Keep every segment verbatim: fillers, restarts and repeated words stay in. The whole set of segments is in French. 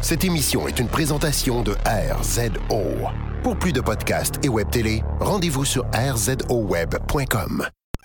Cette émission est une présentation de R Z O. Pour plus de podcasts et web télé, rendez-vous sur r z o web point com.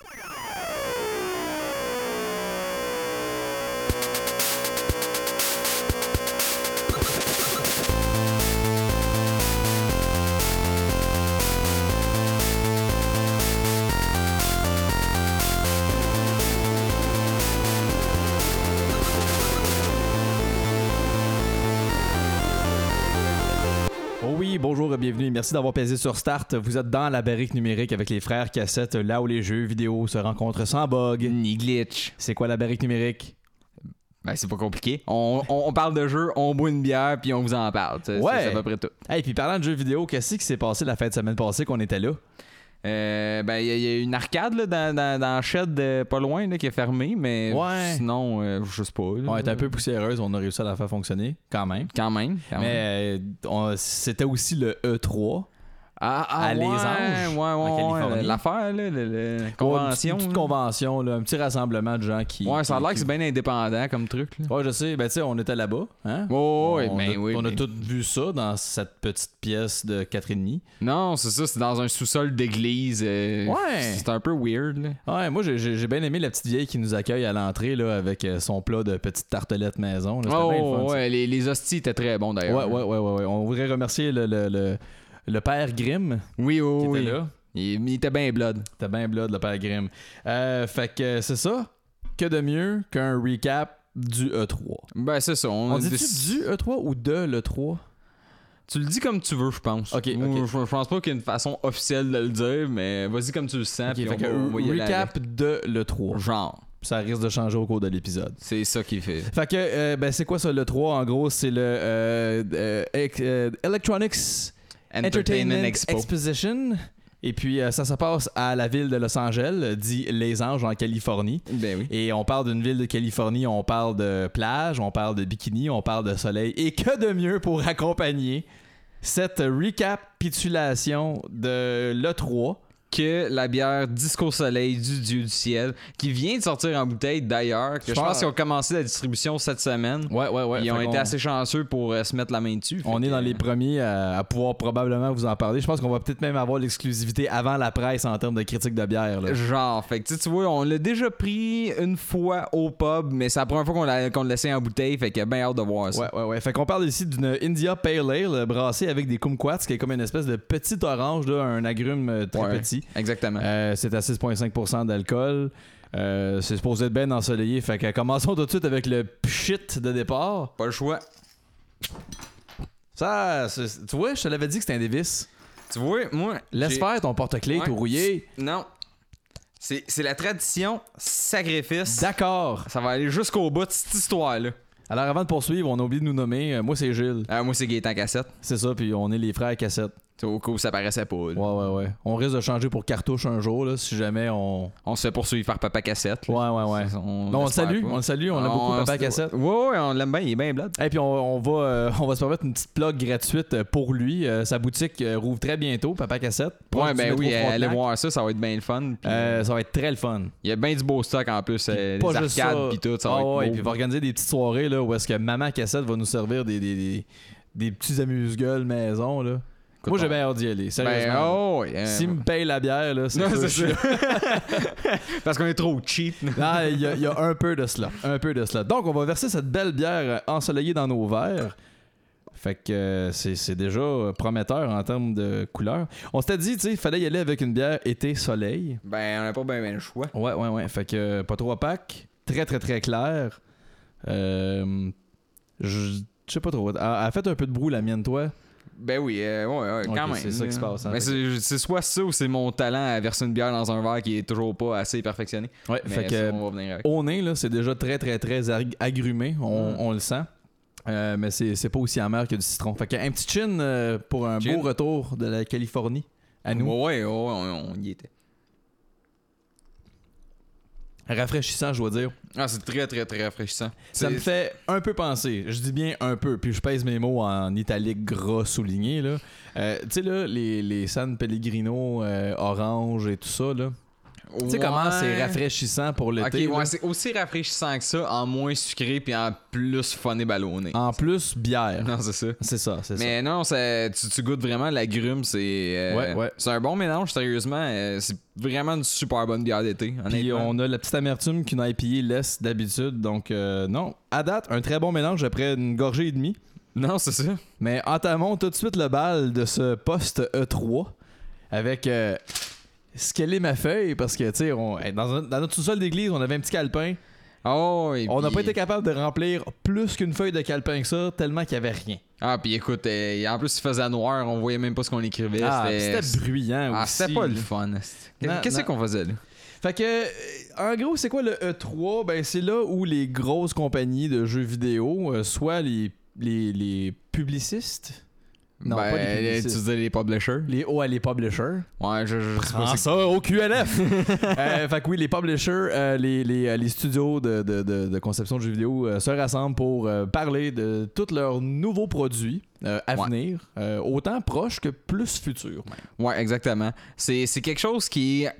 Bonjour, bienvenue, merci d'avoir pesé sur Start. Vous êtes dans la barrique numérique avec les frères Cassettes, là où les jeux vidéo se rencontrent sans bug ni glitch. C'est quoi la barrique numérique? Ben, c'est pas compliqué. On, on, on parle de jeux, on boit une bière, puis on vous en parle. C'est, ouais. c'est à peu près tout. Hey, puis parlant de jeux vidéo, qu'est-ce qui s'est passé la fin de semaine passée qu'on était là? Euh, ben, il y, y a une arcade là, dans, dans, dans Shed euh, pas loin là, qui est fermée, mais ouais. sinon, euh, je sais pas. Là, on était un peu poussiéreuse, on a réussi à la faire fonctionner, quand même. Quand même. Quand mais même. Euh, on, c'était aussi le E trois. Ah, ah, à ouais, Les Anges, ouais, ouais, en Californie. Ouais, l'affaire, là, le, le, la convention. Ouais, une petite convention, là, un petit rassemblement de gens qui... Ouais, ça a l'air qui... que c'est bien indépendant comme truc. Là. Ouais, je sais. Ben, tu sais, on était là-bas. Hein? Oh, on, ouais, on, ben, a, oui, on a ben. tous vu ça dans cette petite pièce de quatre et demi. Non, c'est ça. C'est dans un sous-sol d'église. Euh, ouais. C'est un peu weird. Là. Ouais, moi, j'ai, j'ai bien aimé la petite vieille qui nous accueille à l'entrée là, avec son plat de petites tartelettes maison. Là. C'était oh, bien le fun, ouais. Les, les hosties étaient très bons, d'ailleurs. Ouais, ouais, ouais, ouais, ouais. On voudrait remercier le... le, le Le père Grimm, oui, oh, qui oui. était là. Il, il était bien blood. Il était bien blood, le père Grimm. Euh, fait que c'est ça. Que de mieux qu'un recap du E trois? Ben, c'est ça. On, on dit-tu des... du E trois ou de l'E trois? Tu le dis comme tu veux, je pense. OK, okay. Je, je pense pas qu'il y ait une façon officielle de le dire, mais vas-y comme tu le sens. Okay, puis fait on que va, recap de l'E trois. Genre. Ça risque de changer au cours de l'épisode. C'est ça qu'il fait. Fait que, euh, ben, c'est quoi ça, l'E trois? En gros, c'est le euh, euh, euh, Electronics Entertainment, Entertainment Expo. Exposition. Et puis, euh, ça se passe à la ville de Los Angeles, dit Les Anges, en Californie. Ben oui. Et on parle d'une ville de Californie, on parle de plage, on parle de bikini, on parle de soleil. Et que de mieux pour accompagner cette récapitulation de l'E trois que la bière Disco Soleil du Dieu du ciel, qui vient de sortir en bouteille d'ailleurs, que je, je pense qu'ils ont commencé la distribution cette semaine. Ouais, ouais, ouais. Ils ont été on... assez chanceux pour euh, se mettre la main dessus. On est que... dans les premiers à, à pouvoir probablement vous en parler. Je pense qu'on va peut-être même avoir l'exclusivité avant la presse en termes de critique de bière. Là. Genre, fait que tu vois, on l'a déjà pris une fois au pub, mais c'est la première fois qu'on, l'a, qu'on le laissait en bouteille, fait que bien hâte de voir ça. Ouais, ouais, ouais. Fait qu'on parle ici d'une India Pale Ale brassée avec des kumquats, qui est comme une espèce de petit orange, là, un agrume très ouais, petit. Exactement. Euh, c'est à six virgule cinq pour cent d'alcool. Euh, c'est supposé être bien ensoleillé. Fait que commençons tout de suite avec le pchit de départ. Pas le choix. Ça, c'est, tu vois, je te l'avais dit que c'était un Davis. Tu vois, moi... Laisse j'ai... faire ton porte-clés, ouais. Tout rouillé. Non. C'est, c'est la tradition sacrifice. D'accord. Ça va aller jusqu'au bout de cette histoire-là. Alors, avant de poursuivre, on a oublié de nous nommer. Euh, moi, c'est Gilles. Euh, moi, c'est Gaétan Cassette. C'est ça, puis on est les frères Cassette. Au cas où ça paraissait pas. Là. Ouais, ouais, ouais. On risque de changer pour cartouche un jour, là, si jamais on... On se fait poursuivre par Papa Cassette. Là. Ouais, ouais, ouais. On, non, on le salue, pas. on le salue, on, on aime beaucoup Papa on, Cassette. Ouais, ouais, on l'aime bien, il est bien blood. Et puis on, on, va, euh, on va se permettre une petite plug gratuite pour lui. Euh, sa boutique euh, rouvre très bientôt, Papa Cassette. Ouais, ben oui, allez voir ça, ça va être bien le fun. Puis, euh, ça va être très le fun. Il y a bien du beau stock en plus, euh, les arcades pis tout, ça va ah, être ouais, beau. Puis il va organiser des petites soirées là, où est-ce que Maman Cassette va nous servir des, des, des, des petits amuse-gueules maison, là. Écoute, moi, j'ai bien hâte d'y aller. Sérieusement. Ben, oh, yeah. S'il me paye la bière, là, c'est, non, c'est ça. Parce qu'on est trop cheap. Non, il y, y a un peu de cela. Un peu de cela. Donc, on va verser cette belle bière ensoleillée dans nos verres. Fait que euh, c'est, c'est déjà prometteur en termes de couleur. On s'était dit, tu sais, il fallait y aller avec une bière été-soleil. Ben, on n'a pas bien ben le choix. Ouais, ouais, ouais. Fait que euh, pas trop opaque. Très, très, très clair. Euh, je sais pas trop. Elle a fait un peu de brou, la mienne, toi. Ben oui, euh, ouais, ouais, quand okay, même. C'est ça qui se passe. Hein, mais c'est, c'est soit ça ou c'est mon talent à verser une bière dans un verre qui est toujours pas assez perfectionné. Ouais, mais fait que on va venir avec. Au nez, là, c'est déjà très, très, très agrumé. On, mm. on le sent. Euh, mais c'est, c'est pas aussi amer que du citron. Fait qu'un petit chin euh, pour un chin. Beau retour de la Californie à nous. Ouais, ouais, ouais on, on y était. Rafraîchissant, je dois dire. Ah, c'est très, très, très rafraîchissant. Ça c'est... me fait un peu penser, je dis bien un peu, puis je pèse mes mots en italique gras souligné, là. Euh, tu sais, là, les, les San Pellegrino euh, orange et tout ça, là. Tu sais comment c'est rafraîchissant pour l'été. Ok, ouais, c'est aussi rafraîchissant que ça, en moins sucré puis en plus fun et ballonné. En plus, bière. Non, c'est ça. C'est ça, c'est Mais ça. non, ça, tu, tu goûtes vraiment l'agrume, c'est euh, Ouais, ouais. c'est un bon mélange, sérieusement. Euh, c'est vraiment une super bonne bière d'été, Puis honnêtement. on a la petite amertume qu'une I P A laisse d'habitude. Donc, euh, non, à date, un très bon mélange après une gorgée et demie. Non, c'est ça. Mais entamons tout de suite le bal de ce poste E trois avec euh, ce qu'elle est ma feuille. Parce que, tu sais, on- dans, un- dans notre sous-sol d'église, on avait un petit calepin. Oh, et On n'a puis- pas été capable de remplir plus qu'une feuille de calepin que ça, tellement qu'il n'y avait rien. Ah, puis écoute, euh, en plus, il faisait noir, on voyait même pas ce qu'on écrivait. Ah, c'était c'était bruyant Ah, aussi. c'était pas le là. fun. Non, Qu'est-ce non. qu'on faisait là? Fait que, euh, en gros, c'est quoi le E trois? Ben, c'est là où les grosses compagnies de jeux vidéo, euh, soit les, les, les publicistes, non, ben, pas les tu publicistes, disais les publishers? les, ouais, les publishers. Ouais, je, je sais pas. Prends c'est- ça au Q L F! Euh, fait que oui, les publishers, euh, les, les, euh, les studios de, de, de, de conception de jeux vidéo euh, se rassemblent pour euh, parler de tous leurs nouveaux produits euh, à Ouais. venir, euh, autant proches que plus futurs. même. Ouais, exactement. C'est, c'est quelque chose qui est...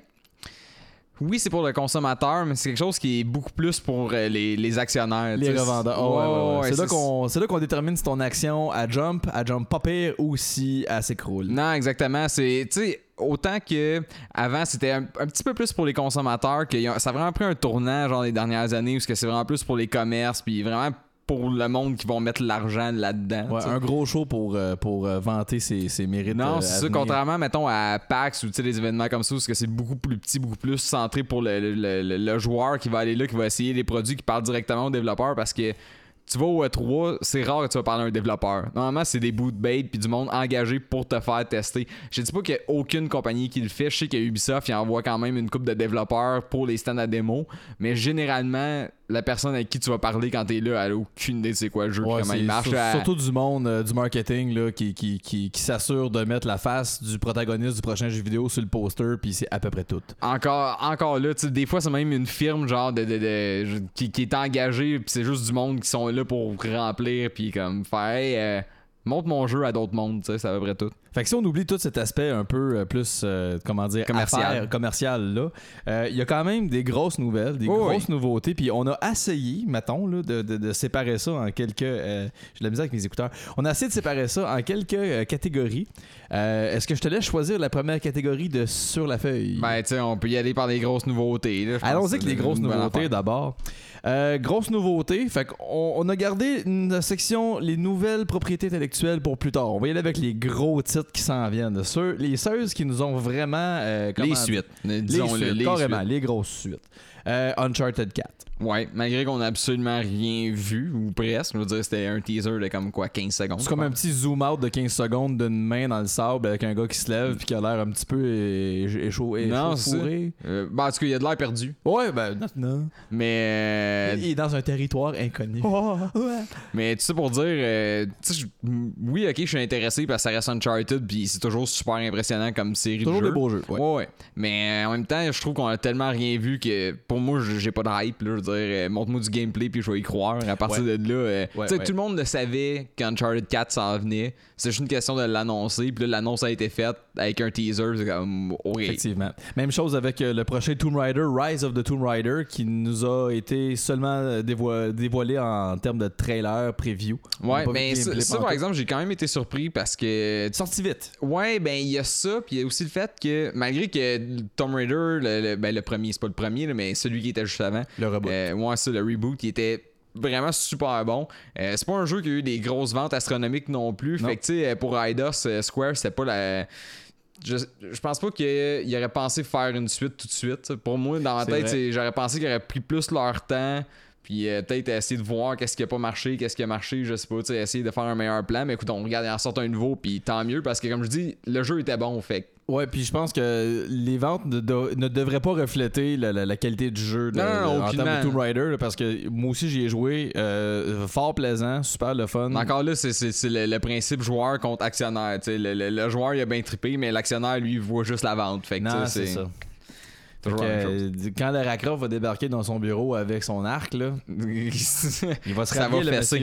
Oui, c'est pour le consommateur, mais c'est quelque chose qui est beaucoup plus pour euh, les, les actionnaires. Les tu sais. revendeurs. Ah ouais, ouais, ouais. ouais, C'est, là c'est- qu'on, c'est là qu'on détermine si ton action à jump, à jump pas pire ou si elle s'écroule. Non, exactement. C'est, tu sais, autant que avant c'était un, un petit peu plus pour les consommateurs, que y a- ça a vraiment pris un tournant genre les dernières années, où c'est vraiment plus pour les commerces, puis vraiment pour le monde qui vont mettre l'argent là-dedans. Ouais, tu sais. un gros show pour, euh, pour euh, vanter ses, ses mérites. Non, euh, c'est à ça, venir. contrairement, mettons, à PAX ou tu sais, des événements comme ça, parce que c'est beaucoup plus petit, beaucoup plus centré pour le, le, le- le joueur qui va aller là, qui va essayer les produits qui parlent directement aux développeurs, parce que tu vas au E trois, c'est rare que tu vas parler à un développeur. Normalement, c'est des boot bait puis du monde engagé pour te faire tester. Je dis pas qu'il y a aucune compagnie qui le fait. Je sais que Ubisoft, il envoie quand même une couple de développeurs pour les stands à démo, mais généralement, la personne avec qui tu vas parler quand t'es là, elle a aucune idée de c'est quoi le jeu, Ouais, puis comment c'est il marche. sur- à- Surtout du monde euh, du marketing là, qui, qui, qui, qui s'assure de mettre la face du protagoniste du prochain jeu vidéo sur le poster, puis c'est à peu près tout. Encore, encore là, tu sais, des fois, c'est même une firme genre de, de- de- qui, qui est engagée, puis c'est juste du monde qui sont là pour remplir, puis comme faire, hey, euh, montre mon jeu à d'autres mondes, tu sais, c'est à peu près tout. Fait que si on oublie tout cet aspect un peu euh, plus, euh, comment dire, Commercial. affaires, commercial là, euh, il y a quand même des grosses nouvelles, des Oh, grosses oui. nouveautés, puis on a essayé, mettons, là, de, de, de séparer ça en quelques... euh, j'ai de la misère avec mes écouteurs. On a essayé de séparer ça en quelques euh, catégories. Euh, est-ce que je te laisse choisir la première catégorie de sur la feuille? Ben, tu sais, on peut y aller par des grosses nouveautés. là, je pense Allons-y que avec c'est les grosses une bonne nouveautés affaire. d'abord. Euh, grosse nouveauté, fait qu'on on a gardé une section les nouvelles propriétés intellectuelles pour plus tard. On va y aller avec les gros titres qui s'en viennent. Ceux, les seuls qui nous ont vraiment... euh, comment Les dire- suites, Les disons-le, suites, les carrément, suites. les grosses suites. Euh, Uncharted quatre. Ouais, malgré qu'on n'a absolument rien vu, ou presque, je veux dire, c'était un teaser de comme quoi, quinze secondes. C'est comme je un pense. petit zoom out de quinze secondes d'une main dans le sable avec un gars qui se lève puis qui a l'air un petit peu é- échau- Non, c'est ça. échauffouré. Euh, ben, en tout cas, il y a de l'air perdu. Ouais, ben non, non. Mais. euh, Il est dans un territoire inconnu. Ouais. Mais tout ça pour dire, euh, tu sais, je- oui, ok, je suis intéressé parce que ça reste Uncharted, puis c'est toujours super impressionnant comme série Toujours de des jeux. beaux jeux. Ouais. Ouais, ouais. Mais euh, en même temps, je trouve qu'on a tellement rien vu que pour moi, j'ai j'ai pas de hype. Là, je veux dire, euh, montre-moi du gameplay puis je vais y croire. À partir Ouais. de là, euh, Ouais, tu sais, ouais. tout le monde le savait qu'Uncharted quatre s'en venait. C'est juste une question de l'annoncer. Puis là, l'annonce a été faite avec un teaser. C'est comme, ok. Effectivement. Même chose avec euh, le prochain Tomb Raider, Rise of the Tomb Raider, qui nous a été seulement euh, dévo- dévoilé en termes de trailer, preview. On n'a Ouais, pas vu mais de ça, gameplay ça, par pantoute. exemple, j'ai quand même été surpris parce que Sorti vite. ouais, ben il y a ça, puis il y a aussi le fait que malgré que Tomb Raider, le, le- ben, le premier, c'est pas le premier, là, mais celui qui était juste avant, Le robot. euh, ouais, ça, le reboot, qui était vraiment super bon. Euh, c'est pas un jeu qui a eu des grosses ventes astronomiques non plus. Non. Fait que tu sais, pour Eidos euh, Square, c'était pas la. Je, je pense pas qu'il aurait pensé faire une suite tout de suite. T'sais. Pour moi, dans ma C'est tête, vrai. c'est- j'aurais pensé qu'ils auraient pris plus leur temps. Puis euh, peut-être essayer de voir qu'est-ce qui a pas marché, qu'est-ce qui a marché, je sais pas, tu sais, essayer de faire un meilleur plan. Mais écoute, on regarde, il en sort un nouveau, puis tant mieux, parce que comme je dis, le jeu était bon, fait que Ouais, puis je pense que les ventes ne, do- ne devraient pas refléter la, la- la qualité du jeu de, Non, non, non, de- en aucunement. termes de Tomb Raider, là, parce que moi aussi j'y ai joué, euh, fort plaisant, super le fun. Mais encore là, c'est, c'est, c'est le, le principe joueur contre actionnaire. tu sais. Le, le, le joueur, il a bien trippé, mais l'actionnaire, lui, il voit juste la vente. Fait que, Non, tu sais, c'est ça. toujours Fait la que, même euh, quand Lara Croft va débarquer dans son bureau avec son arc, là, chose. il va se Ça rallier, va le fesser. monsieur.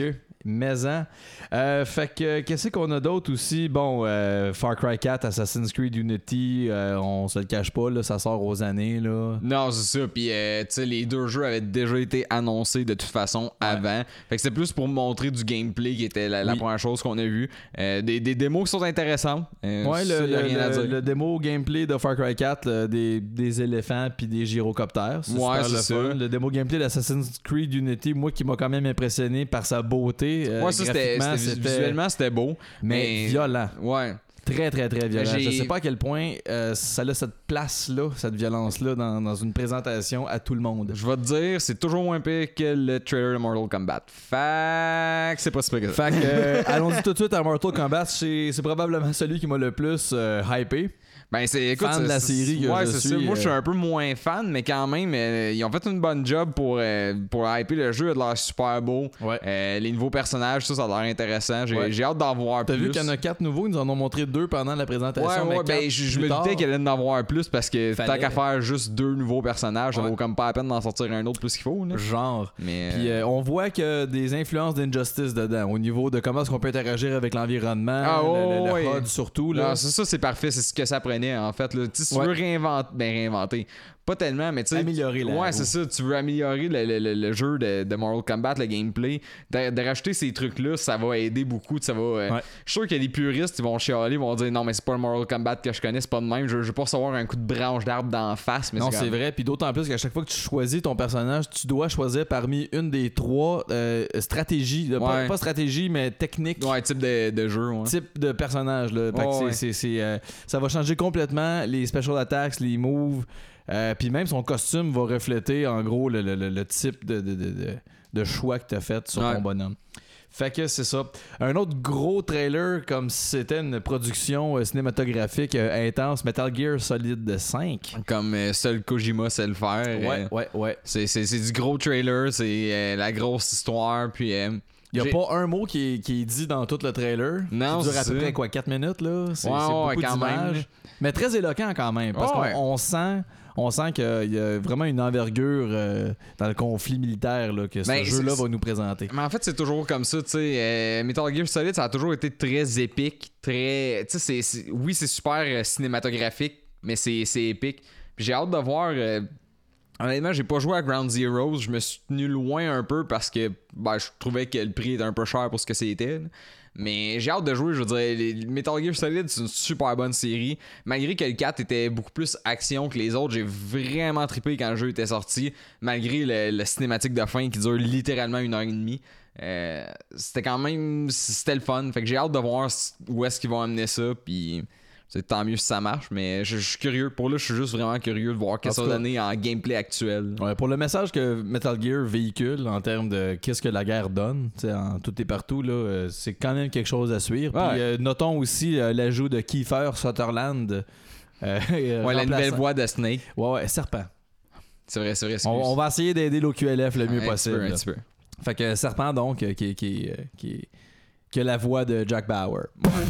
maison. Euh, fait que, qu'est-ce qu'on a d'autre aussi? Bon, euh, Far Cry quatre, Assassin's Creed Unity, euh, on se le cache pas, là, ça sort aux années, là. Non, c'est ça. Puis, euh, tu sais, les deux jeux avaient déjà été annoncés de toute façon avant. Fait que c'est plus pour montrer du gameplay qui était la, la Oui. première chose qu'on a vu. Euh, des, des démos qui sont intéressantes. Euh, Ouais, ça, le, y a le, rien à le- dire. le démo gameplay de Far Cry quatre, là, des, des éléphants puis des gyrocoptères. C'est Ouais, super c'est le ça. fun. Le démo gameplay d'Assassin's Creed Unity, moi qui m'a quand même impressionné par sa beauté. euh, Ouais, ça, c'était, graphiquement, c'était- visuellement, c'était beau. mais, mais- violent. Ouais. Très, très, très violent. J'ai- Je sais pas à quel point euh, ça a cette place-là, cette violence-là, dans, dans une présentation à tout le monde. Je vais te dire, c'est toujours moins pire que le trailer de Mortal Kombat. Fait que c'est pas super que ça. Fait que, euh, allons-y tout de suite à Mortal Kombat. C'est, c'est probablement celui qui m'a le plus euh, hypé. Ben, c'est, écoute, Fan de c'est- la c'est- série que ouais, je c'est suis, ça. Moi, je suis euh, un peu moins fan, mais quand même, euh, ils ont fait une bonne job pour, euh, pour hyper le jeu. Il a l'air super beau. Ouais. Euh, les nouveaux personnages, ça, ça a l'air intéressant. J'ai, Ouais. j'ai hâte d'en voir T'as plus. vu qu'il y en a quatre nouveaux, ils nous en ont montré deux pendant la présentation. Ouais, mais ouais, quatre ben, je, je plus me tard. doutais qu'il allait en avoir plus parce que Fallait. tant qu'à faire juste deux nouveaux personnages, ça Ouais. vaut comme pas la peine d'en sortir un autre plus qu'il faut. Là. Genre. Mais, Puis euh, on voit qu'il y a des influences d'Injustice dedans, au niveau de comment est-ce qu'on peut interagir avec l'environnement, Ah, le, le- ouais, le ouais. H U D surtout. Là. non, c'est ça, c'est parfait. C'est ce que ça prenait, en fait. Là. Tu sais, si tu Ouais. veux réinventer, ben réinventer. Pas tellement, mais tu sais. Améliorer la Ouais, roue. c'est ça. Tu veux améliorer le, le- le- le jeu de, de Mortal Kombat, le gameplay. De, de rajouter ces trucs-là, ça va aider beaucoup. Ça va, euh, Ouais. Je suis sûr qu'il y a des puristes qui vont chialer, ils vont dire non, mais c'est pas le Mortal Kombat que je connais, c'est pas de même. Je, je veux pas recevoir un coup de branche d'arbre d'en face. Mais Non, c'est, c'est comme- vrai. Puis d'autant plus qu'à chaque fois que tu choisis ton personnage, tu dois choisir parmi une des trois euh, stratégies. là. Pas, Ouais. pas stratégie, mais technique. Ouais, type de, de jeu. Ouais. Type de personnage. Là. Fait que Ouais, c'est- ouais. c'est- c'est, euh, ça va changer complètement les special attacks, les moves. Euh, Puis même son costume va refléter en gros le, le- le- le type de, de, de, de- de choix que tu as fait sur Ouais. ton bonhomme. Fait que c'est ça. Un autre gros trailer, comme si c'était une production euh, cinématographique euh, intense, Metal Gear Solid cinq. Comme euh, seul Kojima sait le faire. Ouais, euh, ouais, ouais. c'est, c'est, c'est du gros trailer, c'est euh, la grosse histoire. Puis. euh, Il n'y a j'ai- pas un mot qui est, qui est dit dans tout le trailer. Non, qui dure à c'est peu ça. près quoi, quatre minutes là. C'est, Ouais, c'est ouais, beaucoup quand même, d'images. là. Mais très éloquent quand même. Parce Ouais, qu'on ouais. on sent, on sent qu'il y a vraiment une envergure euh, dans le conflit militaire là, que ce Ben, jeu-là c'est- va nous présenter. Mais en fait, c'est toujours comme ça, tu sais. euh, Metal Gear Solid, ça a toujours été très épique, très. Tu sais, c'est, c'est- oui, c'est super euh, cinématographique, mais c'est, c'est épique. Puis j'ai hâte de voir. euh, Honnêtement, j'ai pas joué à Ground Zeroes. Je me suis tenu loin un peu parce que ben, je trouvais que le prix était un peu cher pour ce que c'était. là. Mais j'ai hâte de jouer, je veux dire, les- Metal Gear Solid, c'est une super bonne série. Malgré que le quatre était beaucoup plus action que les autres, j'ai vraiment trippé quand le jeu était sorti. Malgré le, le cinématique de fin qui dure littéralement une heure et demie. Euh, c'était quand même... C'était le fun. Fait que j'ai hâte de voir où est-ce qu'ils vont amener ça. Puis c'est tant mieux si ça marche. Mais je, je suis curieux. Pour là, je suis juste vraiment curieux de voir qu'est-ce que En ça tout va donner en gameplay actuel. Ouais, pour le message que Metal Gear véhicule en termes de qu'est-ce que la guerre donne, tu sais, en tout et partout, là, euh, c'est quand même quelque chose à suivre. Puis Ouais. euh, notons aussi euh, l'ajout de Kiefer Sutherland. euh, Ouais, la nouvelle remplaçant- voix de Snake. Ouais, ouais, serpent. C'est vrai, c'est vrai. On, excuse. on va essayer d'aider l'O Q L F le mieux Un petit possible. peu, un là. petit peu. Fait que Serpent, donc, euh, qui, qui, euh, qui, qui a la voix de Jack Bauer.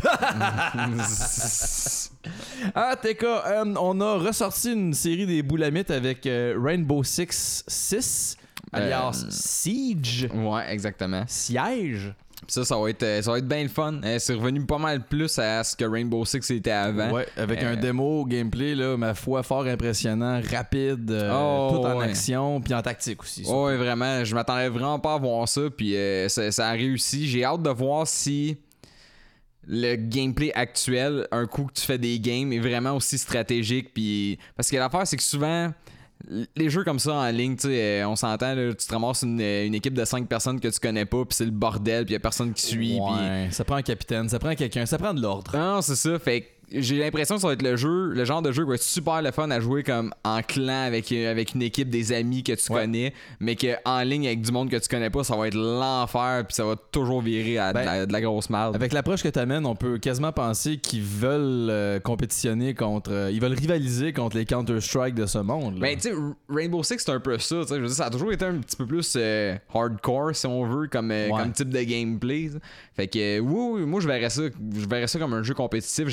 Ah, T K, euh, on a ressorti une série des boulamites avec euh, Rainbow Six six, alias Euh, Siege. Ouais, exactement. Siège. Puis ça, ça va être, euh, ça va être bien le fun. Euh, c'est revenu pas mal plus à ce que Rainbow Six était avant. Ouais, avec Euh, un démo gameplay, là, ma foi, fort impressionnant, rapide, euh, Oh, tout en ouais. action, puis en tactique aussi. ça. Ouais, vraiment. Je m'attendais vraiment pas à voir ça. Puis euh, ça, ça a réussi. J'ai hâte de voir si le gameplay actuel, un coup que tu fais des games, est vraiment aussi stratégique. Puis parce que l'affaire, c'est que souvent, les jeux comme ça en ligne, tu sais, euh, on s'entend, là, tu te ramasses une, une équipe de cinq personnes que tu connais pas, puis c'est le bordel, puis y a personne qui suit. puis- Ouais, ça prend un capitaine, ça prend quelqu'un, ça prend de l'ordre. Non, c'est ça. Fait que j'ai l'impression que ça va être le jeu, le genre de jeu qui va être super le fun à jouer comme en clan avec, euh, avec une équipe des amis que tu Ouais. connais, mais que en ligne avec du monde que tu connais pas, ça va être l'enfer puis ça va toujours virer à de, Ben, la, de la grosse merde. Avec l'approche que tu amènes, on peut quasiment penser qu'ils veulent euh, compétitionner contre. euh, ils veulent rivaliser contre les Counter-Strike de ce monde. là. Ben, tu sais, Rainbow Six, c'est un peu ça. tu sais, Je veux dire, ça a toujours été un petit peu plus euh, hardcore, si on veut, comme, euh, Ouais. comme type de gameplay. ça. Fait que, euh, oui, oui, moi, je verrais ça, je verrais ça comme un jeu compétitif. J'ai hâte justement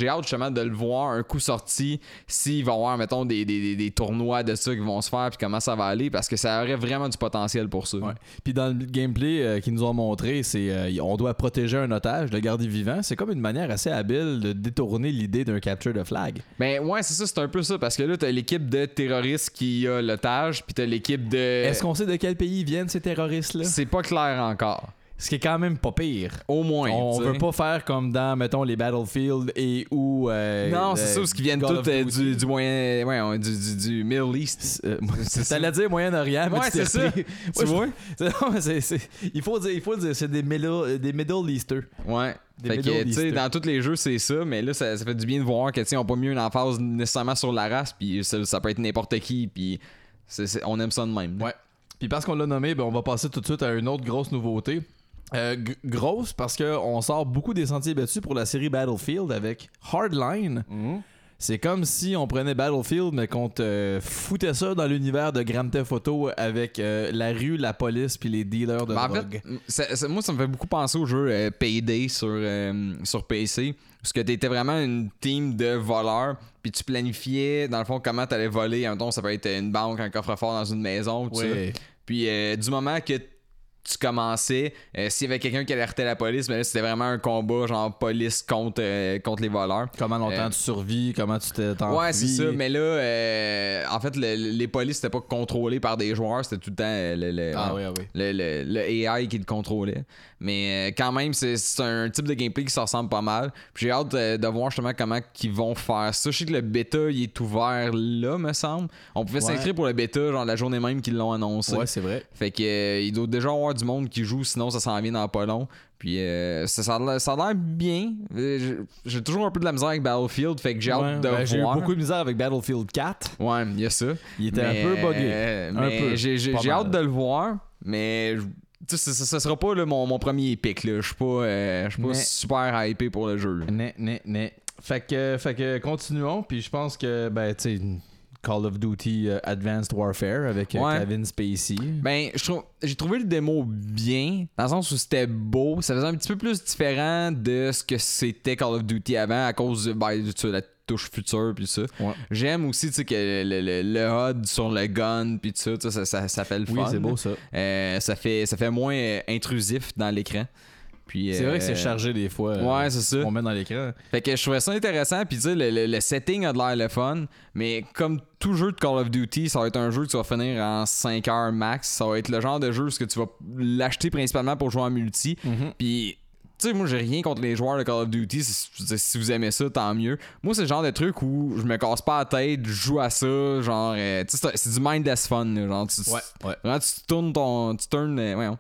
justement de le voir un coup sorti, s'il va y avoir, mettons, des, des, des, des tournois de ça qui vont se faire, puis comment ça va aller, parce que ça aurait vraiment du potentiel pour ça. Ouais. Puis dans le gameplay euh, qu'ils nous ont montré, c'est euh, on doit protéger un otage, le garder vivant. C'est comme une manière assez habile de détourner l'idée d'un capture de flag. Ben ouais, c'est ça, c'est un peu ça, parce que là, t'as l'équipe de terroristes qui a l'otage, puis t'as l'équipe de... Est-ce qu'on sait de quel pays viennent ces terroristes-là? C'est pas clair encore. Ce qui est quand même pas pire. Au moins. On t'sais. veut pas faire comme dans, mettons, les Battlefield et ou. Euh, non, c'est euh, ça, parce qu'ils viennent tous euh, du, du moyen. Ouais, du, du, du Middle East. Euh, T'allais dire Moyen-Orient, mais ouais, tu t'es c'est repris. ça. Tu vois? Non, c'est, c'est, il faut dire, il faut dire, c'est des Middle, des middle Easters. Ouais. Des fait Middle que, tu sais, Easters. dans tous les jeux, c'est ça, mais là, ça, ça fait du bien de voir que, tu sais, on pas mieux une emphase nécessairement sur la race, puis ça, ça peut être n'importe qui, puis c'est, c'est, on aime ça de même. Ouais. Puis parce qu'on l'a nommé, ben, on va passer tout de suite à une autre grosse nouveauté. Euh, g- grosse parce qu'on sort beaucoup des sentiers battus pour la série Battlefield avec Hardline. Mm-hmm. C'est comme si on prenait Battlefield mais qu'on te foutait ça dans l'univers de Grand Theft Auto avec euh, la rue, la police puis les dealers de Ben, en drogue. fait, ça- ça- moi, ça me fait beaucoup penser au jeu euh, Payday sur, euh, sur P C. Parce que t'étais vraiment une team de voleurs, puis tu planifiais, dans le fond, comment t'allais voler. Mettons, ça peut être une banque, un coffre-fort dans une maison, tout Ouais. ça. Puis euh, du moment que tu commençais, euh, s'il y avait quelqu'un qui alertait la police, mais là, c'était vraiment un combat, genre police contre, euh, contre les voleurs. Comment longtemps Euh, tu survis, comment tu t'es t'enfuis. Ouais, c'est ça. Mais là, euh, en fait, le- les polices, c'était pas contrôlé par des joueurs, c'était tout le temps euh, le, le, Ah oui, ah oui. le, le, le A I qui le contrôlait. Mais euh, quand même, c'est, c'est un type de gameplay qui se ressemble pas mal. Puis j'ai hâte de, de voir justement comment ils vont faire ça. Je sais que le bêta, il est ouvert là, me semble. On pouvait Ouais. s'inscrire pour le bêta, genre la journée même qu'ils l'ont annoncé. Ouais, c'est vrai. Fait que euh, il doit déjà y avoir du monde qui joue, sinon ça s'en vient dans pas long. Puis euh, ça, ça a l'air, ça a l'air bien. Euh, J'ai, j'ai toujours un peu de la misère avec Battlefield, fait que j'ai hâte Ouais, de ben, j'ai eu voir. beaucoup de misère avec Battlefield quatre. Ouais, il y a ça. Il était Mais, un peu buggé. euh, Un mais peu. J'ai, j'ai, Pas j'ai mal. hâte de le voir, mais je- tu sais, ça, ça sera pas là, mon, mon premier pick. Je suis pas, euh, je suis pas Mais- super hypé pour le jeu. là. Né, né, né. Fait que, fait que continuons, puis je pense que, ben, tu sais, Call of Duty euh, Advanced Warfare avec euh, Ouais. Kevin Spacey. Ben, je trouve, j'ai trouvé le démo bien, dans le sens où c'était beau. Ça faisait un petit peu plus différent de ce que c'était Call of Duty avant, à cause de, ben, tu sais, la touche future puis ça. Ouais. J'aime aussi, tu sais, que le, le, le H U D sur le gun puis tout ça, tu sais, ça, ça, ça fait le Oui, fun. c'est beau ça. Euh, ça, fait, ça fait moins euh, intrusif dans l'écran. Puis, C'est vrai que c'est euh, chargé des fois. euh, Ouais, c'est ça. On met dans l'écran. Fait que je trouvais ça intéressant. Puis tu sais, le, le, le setting a de l'air le fun. Mais comme tout jeu de Call of Duty, ça va être un jeu que tu vas finir en cinq heures max. Ça va être le genre de jeu que tu vas l'acheter principalement pour jouer en multi. Mm-hmm. Puis tu sais, moi j'ai rien contre les joueurs de Call of Duty. Si, je veux dire, si vous aimez ça, tant mieux. Moi, c'est le genre de truc où je me casse pas la tête, je joue à ça. Genre, euh, tu sais, c'est, c'est du mindless fun. là. Genre, tu, Ouais, ouais. vraiment, tu tournes ton. Tu tournes. euh, voyons.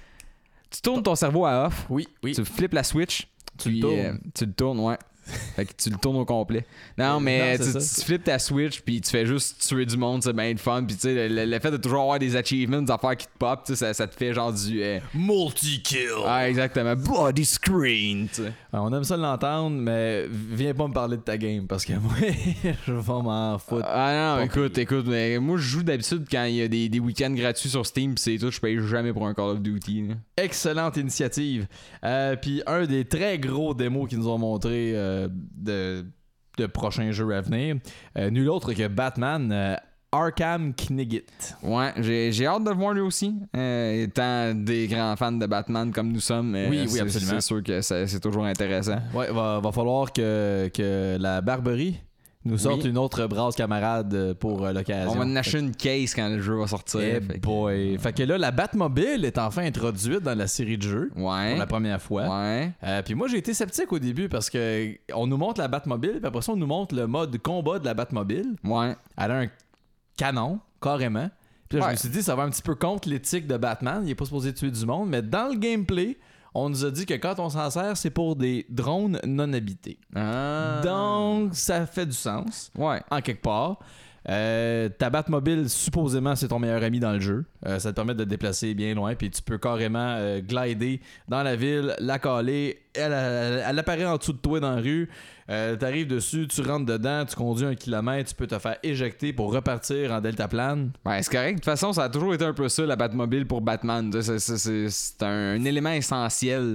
Tu tournes ton cerveau à off. Oui, oui. Tu flippes la Switch. Tu le puis, tournes. euh, tu le tournes, ouais. Fait que tu le tournes au complet. Non, Non, mais c'est tu, ça. tu flippes ta Switch, puis tu fais juste tuer du monde, c'est bien de fun. Puis tu sais, le, le fait de toujours avoir des achievements, des affaires qui te pop, tu sais, ça, ça te fait genre du. euh, Multi-kill. Ah, exactement. Body screen, tu sais. Ouais, on aime ça l'entendre, mais viens pas me parler de ta game parce que moi, je vais m'en foutre. Ah non, Pas écoute, écoute, mais moi je joue d'habitude quand il y a des, des week-ends gratuits sur Steam, pis c'est tout, je paye jamais pour un Call of Duty. là. Excellente initiative. Euh, Puis un des très gros démos qu'ils nous ont montré euh, de, de prochains jeux à venir, euh, nul autre que Batman euh, Arkham Knight. Ouais, j'ai, j'ai hâte de le voir lui aussi. Euh, étant des grands fans de Batman comme nous sommes, euh, Oui, oui, c'est, absolument. c'est sûr que ça- c'est toujours intéressant. Ouais, va, va falloir que, que la Barberie nous sorte Oui. une autre brasse camarade pour euh, l'occasion. On va en acheter une case quand le jeu va sortir. Eh fait que- boy. Fait que là, la Batmobile est enfin introduite dans la série de jeux Ouais. pour la première fois. Ouais. Euh, puis moi j'ai été sceptique au début parce que on nous montre la Batmobile, puis après ça on nous montre le mode combat de la Batmobile. Ouais. Elle a un canon, carrément. Puis là, je Ouais. me suis dit ça va un petit peu contre l'éthique de Batman, il est pas supposé tuer du monde, mais dans le gameplay, on nous a dit que quand on s'en sert, c'est pour des drones non habités. Ah. Donc ça fait du sens, Ouais. en quelque part. Euh, ta Batmobile, supposément, c'est ton meilleur ami dans le jeu. Euh, ça te permet de te déplacer bien loin, puis tu peux carrément euh, glider dans la ville, la caler. Elle, elle, elle apparaît en dessous de toi dans la rue. Euh, tu arrives dessus, tu rentres dedans, tu conduis un kilomètre, tu peux te faire éjecter pour repartir en deltaplane. Ouais, c'est correct. De toute façon, ça a toujours été un peu ça, la Batmobile pour Batman. C'est, c'est, c'est, c'est un, un élément essentiel. Ouais.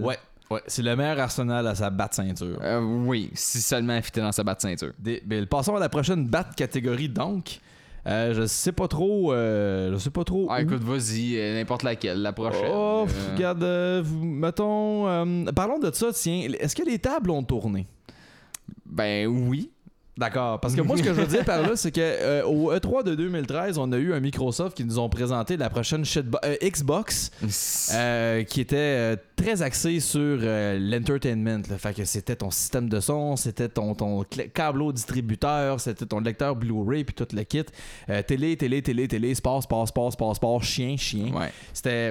Ouais, c'est le meilleur arsenal à sa batte-ceinture. Euh, oui, si seulement elle fitait dans sa batte-ceinture. Des, ben, passons à la prochaine batte catégorie donc. Euh, je sais pas trop. Euh, je sais pas trop. Ah, où. écoute, vas-y, euh, n'importe laquelle, la prochaine. Oh, Euh, regarde, euh, vous- mettons. euh, parlons de ça, tiens. Est-ce que les tables ont tourné? Ben oui. D'accord. Parce que moi, ce que je veux dire par là, c'est que euh, au E trois de deux mille treize, on a eu un Microsoft qui nous ont présenté la prochaine shitbo- euh, Xbox euh, qui était euh, très axée sur euh, l'entertainment. Là. Fait que c'était ton système de son, c'était ton, ton cl- câbleau distributeur, c'était ton lecteur Blu-ray, puis tout le kit. Euh, télé, télé, télé, télé, sport, sport, sport, sport, sport, chien, chien. Ouais. C'était...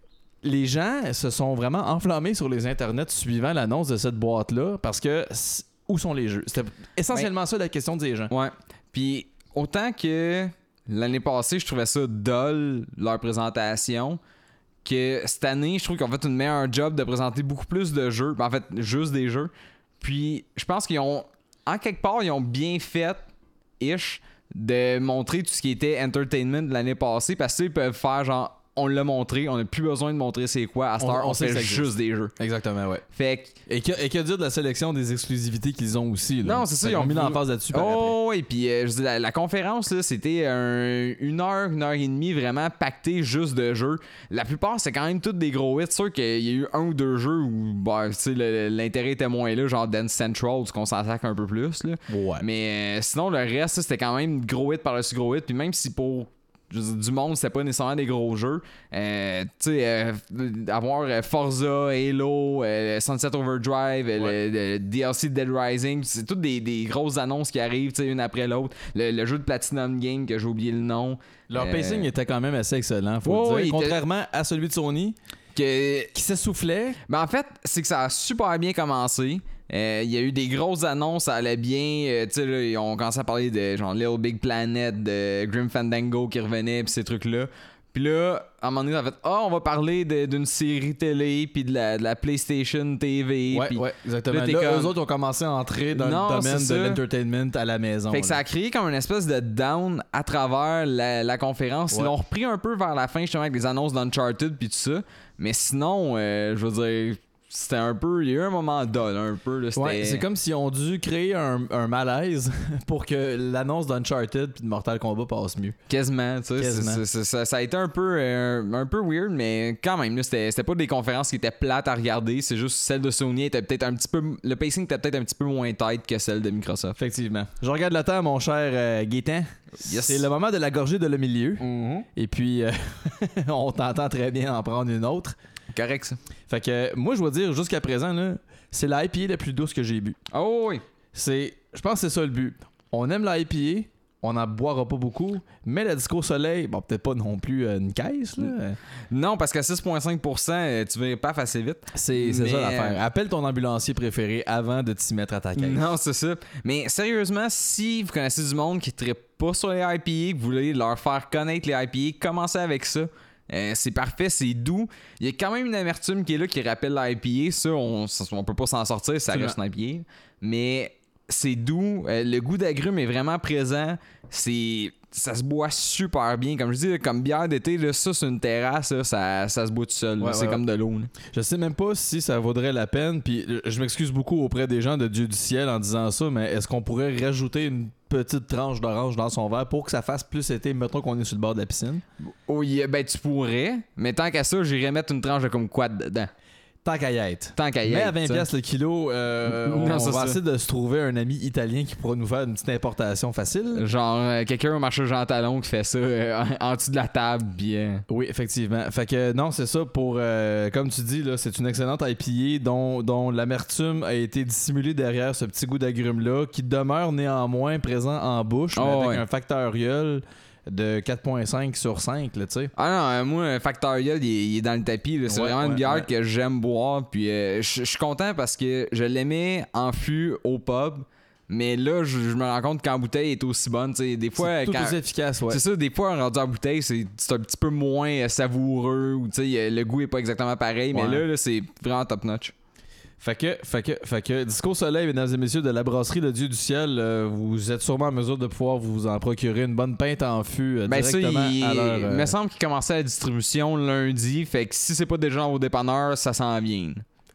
Les gens se sont vraiment enflammés sur les internets suivant l'annonce de cette boîte-là parce que... Où sont les jeux? C'était essentiellement ben, ça la question des gens. Ouais. Puis autant que l'année passée, je trouvais ça dull, leur présentation, que cette année, je trouve qu'ils ont fait une meilleure job de présenter beaucoup plus de jeux. En fait, juste des jeux. Puis je pense qu'ils ont, en quelque part, ils ont bien fait, ish, de montrer tout ce qui était entertainment de l'année passée parce qu'ils peuvent faire genre. On l'a montré, on n'a plus besoin de montrer c'est quoi. À cette heure, on, on fait juste des jeux. Exactement, ouais. Fait que... Et que, et que dire de la sélection des exclusivités qu'ils ont aussi. Là. Non, c'est ça, ils ils ont mis voulu... l'emphase là-dessus. Oh, et puis euh, je dis, la, la conférence, là, c'était un, une heure, une heure et demie vraiment pactée juste de jeux. La plupart, c'est quand même tous des gros hits. C'est sûr qu'il y a eu un ou deux jeux où bah, le, l'intérêt était moins là, genre Dance Central, où on s'en sac un peu plus. Là. Ouais. Mais euh, sinon, le reste, c'était quand même gros hit par-dessus gros hit. Puis même si pour. Du monde, c'était pas nécessairement des gros jeux. Euh, tu sais, euh, avoir Forza, Halo, euh, Sunset Overdrive, ouais. le, le D L C Dead Rising, c'est toutes des, des grosses annonces qui arrivent, tu sais, une après l'autre. Le, le jeu de Platinum Game, que j'ai oublié le nom. Leur euh... pacing était quand même assez excellent, faut oh, le dire. Contrairement était... à celui de Sony, que... qui s'essoufflait. Ben en fait, c'est que ça a super bien commencé. Il euh, y a eu des grosses annonces, ça allait bien. Euh, tu sais, là, ils ont commencé à parler de genre Little Big Planet, de Grim Fandango qui revenait, pis ces trucs-là. Puis là, à un moment donné, ça a fait ah, oh, on va parler de, d'une série télé, puis de la, de la PlayStation T V. Ouais, pis ouais, exactement. Là, là comme... eux autres ont commencé à entrer dans non, le domaine de l'entertainment à la maison. Fait que là. ça a créé comme une espèce de down à travers la, la conférence. Ouais. Ils l'ont repris un peu vers la fin, justement, avec les annonces d'Uncharted, puis tout ça. Mais sinon, euh, je veux dire. C'était un peu... Il y a eu un moment dull, un peu. Là, ouais, c'est comme s'ils ont dû créer un, un malaise pour que l'annonce d'Uncharted puis de Mortal Kombat passe mieux. Quasiment, tu sais. Quasiment. C'est, c'est, ça, ça a été un peu, euh, un peu weird, mais quand même, là, c'était, c'était pas des conférences qui étaient plates à regarder. C'est juste celle de Sony était peut-être un petit peu... Le pacing était peut-être un petit peu moins tight que celle de Microsoft. Effectivement. Je regarde le temps, mon cher euh, Gaétan. Yes. C'est le moment de la gorgée de le milieu. Mm-hmm. Et puis, euh, on t'entend très bien en prendre une autre. Correct, ça. Fait que moi, je dois dire, jusqu'à présent, là, c'est l'I P A la plus douce que j'ai bu. Oh oui. C'est, je pense que c'est ça le but. On aime l'I P A, on n'en boira pas beaucoup, mais la Disco Soleil, bon, peut-être pas non plus une caisse, là. Non, parce qu'à six virgule cinq pour cent, tu vas pas assez vite. C'est, c'est mais... ça l'affaire. Appelle ton ambulancier préféré avant de t'y mettre à ta caisse. Non, c'est ça. Mais sérieusement, si vous connaissez du monde qui ne trippe pas sur les I P A, que vous voulez leur faire connaître les I P A, commencez avec ça. Euh, c'est parfait, c'est doux. Il y a quand même une amertume qui est là qui rappelle l'I P A. Ça, on, on peut pas s'en sortir, ça reste un I P A. Mais c'est doux. Euh, le goût d'agrumes est vraiment présent. C'est... Ça se boit super bien. Comme je dis, là, comme bière d'été, là, ça, sur une terrasse, là, ça, ça se boit tout seul. Ouais, c'est ouais, comme ouais. de l'eau. Là. Je sais même pas si ça vaudrait la peine. Puis je m'excuse beaucoup auprès des gens de Dieu du ciel en disant ça, mais est-ce qu'on pourrait rajouter une petite tranche d'orange dans son verre pour que ça fasse plus été, mettons qu'on est sur le bord de la piscine? Oui, ben tu pourrais. Mais tant qu'à ça, j'irais mettre une tranche de comme quad dedans. Tant qu'à y être. Tant qu'à y Mais être. à vingt piastres le kilo, euh, non, on, on va ça. essayer de se trouver un ami italien qui pourra nous faire une petite importation facile. Genre euh, quelqu'un au marché Jean Talon qui fait ça euh, en, en dessous de la table, bien. Oui, effectivement. Fait que non, c'est ça pour, euh, comme tu dis, là, c'est une excellente I P A dont, dont l'amertume a été dissimulée derrière ce petit goût d'agrumes-là qui demeure néanmoins présent en bouche, oh, mais avec ouais. un factoriel de quatre virgule cinq sur cinq, tu sais. Ah non, euh, moi, Factorial, il est, il est dans le tapis. Là. C'est ouais, vraiment ouais, une bière ouais. que j'aime boire. Puis euh, je suis content parce que je l'aimais en fût au pub. Mais là, je me rends compte qu'en bouteille, elle est aussi bonne. T'sais, des fois, c'est tout quand... aussi efficace, ouais. C'est ça, des fois, rendu en bouteille, c'est, c'est un petit peu moins savoureux. Ou le goût est pas exactement pareil. Ouais. Mais là, là, c'est vraiment top-notch. Fait que, fait que, fait que, Disco Soleil, mesdames et messieurs, de la brasserie Le Dieu du Ciel, euh, vous êtes sûrement en mesure de pouvoir vous en procurer une bonne pinte en fût euh, ben directement ça, il, à l'heure. Il euh... me semble qu'il commençait la distribution lundi, fait que si c'est pas déjà au dépanneur, ça s'en vient.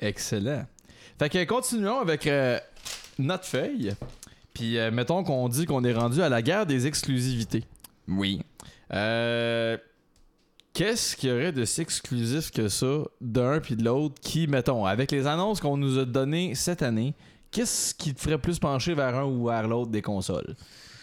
Excellent. Fait que continuons avec euh, notre feuille. Puis euh, mettons qu'on dit qu'on est rendu à la guerre des exclusivités. Oui. Euh, qu'est-ce qu'il y aurait de si exclusif que ça d'un puis de l'autre qui, mettons, avec les annonces qu'on nous a données cette année, qu'est-ce qui te ferait plus pencher vers un ou vers l'autre des consoles?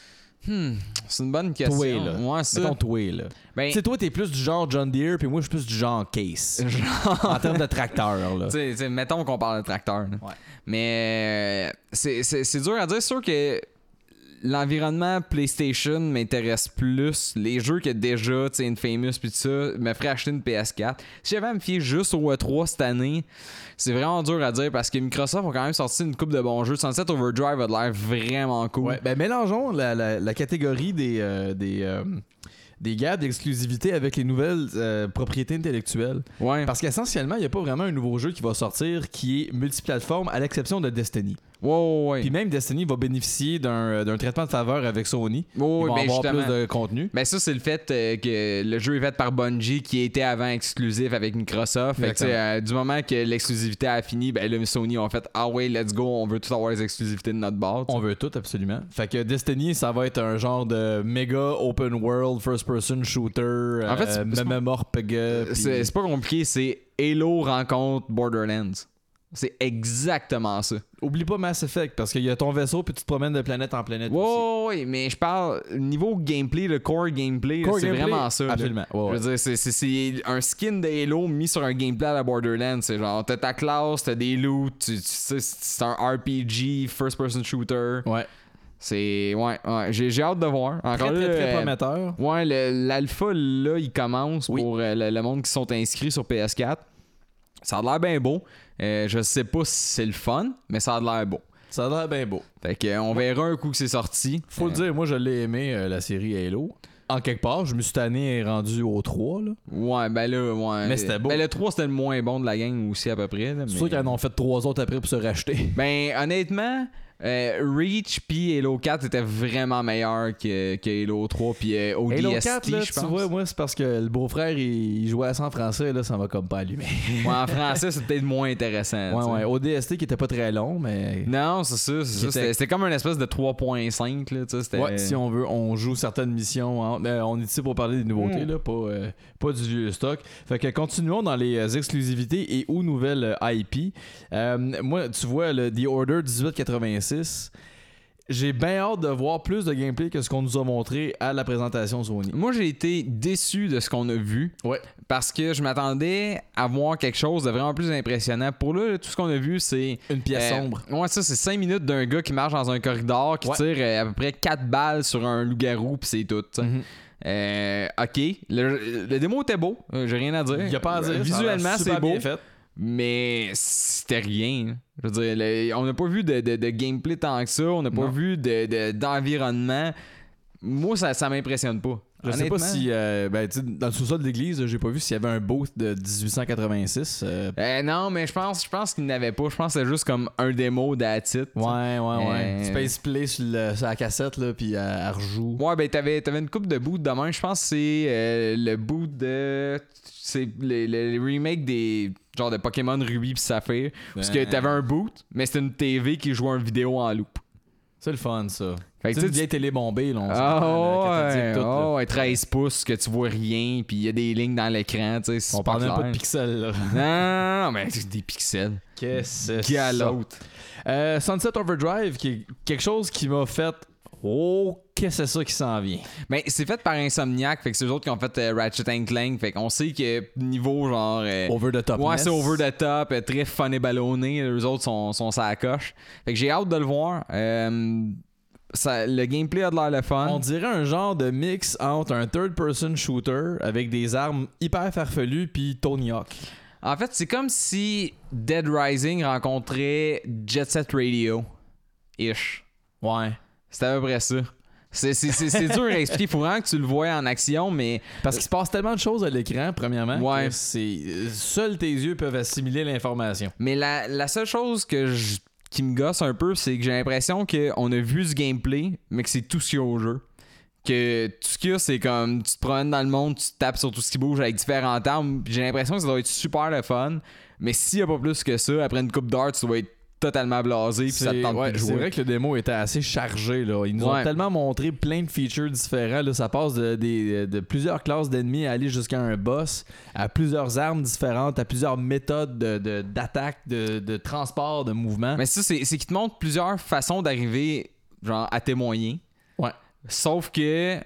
Hmm, c'est une bonne question. Toi, là. Moi, ça. Mettons toi, là. Ben, Tu sais, toi, t'es plus du genre John Deere, puis moi, je suis plus du genre Case. genre... En termes de tracteur, là. Tu sais, tu sais, mettons qu'on parle de tracteur. là. Ouais. Mais euh, c'est, c'est, c'est dur à dire. C'est sûr que l'environnement PlayStation m'intéresse plus. Les jeux que déjà, tu sais, Infamous puis tout ça, me ferait acheter une P S quatre. Si j'avais à me fier juste au E trois cette année, c'est vraiment dur à dire parce que Microsoft a quand même sorti une couple de bons jeux. Sunset Overdrive a de l'air vraiment cool. Ouais, ben mélangeons la, la, la catégorie des, euh, des, euh, des guerres d'exclusivité avec les nouvelles euh, propriétés intellectuelles. Ouais. Parce qu'essentiellement, il n'y a pas vraiment un nouveau jeu qui va sortir qui est multiplateforme à l'exception de Destiny. Ouais, ouais, ouais. Puis même Destiny va bénéficier d'un, d'un traitement de faveur avec Sony. Ouais, Ils vont ben avoir justement. plus de contenu. Ben ça, c'est le fait euh, que le jeu est fait par Bungie qui était avant exclusif avec Microsoft. Fait que, tu sais, euh, du moment que l'exclusivité a fini, ben là, Sony ont fait « Ah ouais, let's go, on veut tout avoir les exclusivités de notre bord. » On veut tout, absolument. Fait que Destiny, ça va être un genre de méga open world, first-person shooter, En fait, c'est- euh, c'est pas- MMORPG. puis- C'est, c'est pas compliqué, c'est Halo rencontre Borderlands. C'est exactement ça. Oublie pas Mass Effect, parce qu'il y a ton vaisseau puis tu te promènes de planète en planète aussi. Ouais, ouais, mais je parle niveau gameplay, le core gameplay, Core c'est gameplay, vraiment ça. là. absolument. Ouais, ouais. Je veux dire, c'est, c'est, c'est un skin de Halo mis sur un gameplay à la Borderlands. C'est genre, t'as ta classe, t'as des loots, tu, tu sais, c'est un R P G, first-person shooter. Ouais. C'est. Ouais, ouais. J'ai, j'ai hâte de voir. Encore Très, là, très, très euh, prometteur. Ouais, le- l'alpha, là, il commence Oui. pour euh, le, le monde qui sont inscrits sur P S quatre. Ça a l'air bien beau. Euh, je sais pas si c'est le fun, mais ça a l'air beau. Ça a l'air bien beau. Fait que, euh, on verra un coup que c'est sorti. Faut Euh, le dire, moi je l'ai aimé, euh, la série Halo. En quelque part, je me suis tanné et rendu au trois. Là. Ouais, ben là, ouais. Mais c'était beau. Ben le trois, c'était le moins bon de la gang aussi, à peu près. Là, C'est mais- sûr qu'ils en ont fait trois autres après pour se racheter. Ben, honnêtement, euh, Reach puis Halo quatre étaient vraiment meilleurs que, que Halo trois puis euh, O D S T, Halo quatre, là, je tu pense. vois, moi c'est parce que le beau-frère il, il jouait à ça en français, là, ça m'a comme pas allumé. Ouais, en français, c'est peut-être moins intéressant. Ouais, tu sais. ouais. O D S T qui était pas très long, mais. Non, c'est ça, c'est ça. était- C'était, c'était comme une espèce de trois point cinq, là, tu sais, c'était... Ouais, si on veut, on joue certaines missions. en- mais on est ici pour parler des nouveautés, Mm. là, pas, euh, pas du vieux stock. Fait que continuons dans les euh, exclusivités et ou nouvelles euh, I P. Euh, moi, tu vois, le The Order dix-huit quatre-vingt-six, j'ai bien hâte de voir plus de gameplay que ce qu'on nous a montré à la présentation Sony. Moi, j'ai été déçu de ce qu'on a vu. Ouais. Parce que je m'attendais à voir quelque chose de vraiment plus impressionnant. Pour là, tout ce qu'on a vu, c'est... Une pièce euh, sombre. Ouais, ça, c'est cinq minutes d'un gars qui marche dans un corridor, qui Ouais. tire euh, à peu près quatre balles sur un loup-garou, pis c'est tout, tu sais. Mhm. Euh, ok, le, le démo était beau, euh, j'ai rien à dire. Il y a pas à dire. ça a l'air Visuellement, super c'est beau, bien fait. mais c'était rien. Je veux dire, le- on n'a pas vu de, de- de gameplay tant que ça, on n'a pas Non. vu de, de- d'environnement. Moi, ça, ça m'impressionne pas. Je sais pas Honnêtement. si, euh, ben, tu sais, dans le sous-sol de l'église, j'ai pas vu s'il y avait un booth de dix-huit cent quatre-vingt-six. euh, Euh, non, mais je pense, je pense qu'il n'avait pas. Je pense que c'était juste comme un démo that's it. Ouais, ouais, ouais. Euh, Space Play sur, le- sur la cassette, là, puis elle, elle rejoue. Ouais, ben t'avais, t'avais une coupe de boots de même. Je pense que c'est euh, le boot de. C'est le, le- le remake des. Genre de Pokémon Ruby pis Saphir. Parce que Ben. t'avais un boot, mais c'était une T V qui jouait une vidéo en loop. C'est le fun, ça. Fait que C'est tu une sais, vieille télé bombée, là. On Ah s'entend, là, ouais, cathodique, tout, là. ah ouais, treize pouces que tu vois rien, puis il y a des lignes dans l'écran, tu sais, c'est On pas parle même pas de clair. pixels, là. Non, non, mais c'est des pixels. Qu'est-ce que Qui à c'est ça? l'autre? Euh, Sunset Overdrive, qui est quelque chose qui m'a fait... Oh, qu'est-ce que c'est ça qui s'en vient? Ben, c'est fait par Insomniac, fait que c'est eux autres qui ont fait euh, Ratchet and Clank, fait qu'on sait que niveau genre... euh, Over the top. ouais, c'est over the top, euh, très fun et ballonné, eux autres sont, sont sur la coche. Fait que j'ai hâte de le voir. Euh, ça, le gameplay a de l'air le fun. On dirait un genre de mix entre un third-person shooter avec des armes hyper farfelues puis Tony Hawk. En fait, c'est comme si Dead Rising rencontrait Jet Set Radio. Ish. Ouais. C'est à peu près ça. C'est, c'est, c'est, c'est dur à expliquer. Il faut vraiment que tu le vois en action, mais Parce qu'il se passe tellement de choses à l'écran, premièrement, Ouais. que c'est... seuls tes yeux peuvent assimiler l'information. Mais la, la seule chose que je- qui me gosse un peu, c'est que j'ai l'impression qu'on a vu du gameplay, mais que c'est tout ce qu'il y a au jeu. Que tout ce qu'il y a, c'est comme tu te promènes dans le monde, tu te tapes sur tout ce qui bouge avec différentes armes. J'ai l'impression que ça doit être super le fun, Mais s'il y a pas plus que ça, après une coupe d'heure, tu dois être totalement blasé puis ça te tente ouais, plus de jouer. C'est vrai que le démo était assez chargé. Là. Ils nous ouais. ont tellement montré plein de features différents. Là. Ça passe de, de, de plusieurs classes d'ennemis à aller jusqu'à un boss, à plusieurs armes différentes, à plusieurs méthodes de, de, d'attaque, de, de transport, de mouvement. Mais ça, c'est, c'est qu'ils te montrent plusieurs façons d'arriver genre à tes moyens. Ouais. Sauf que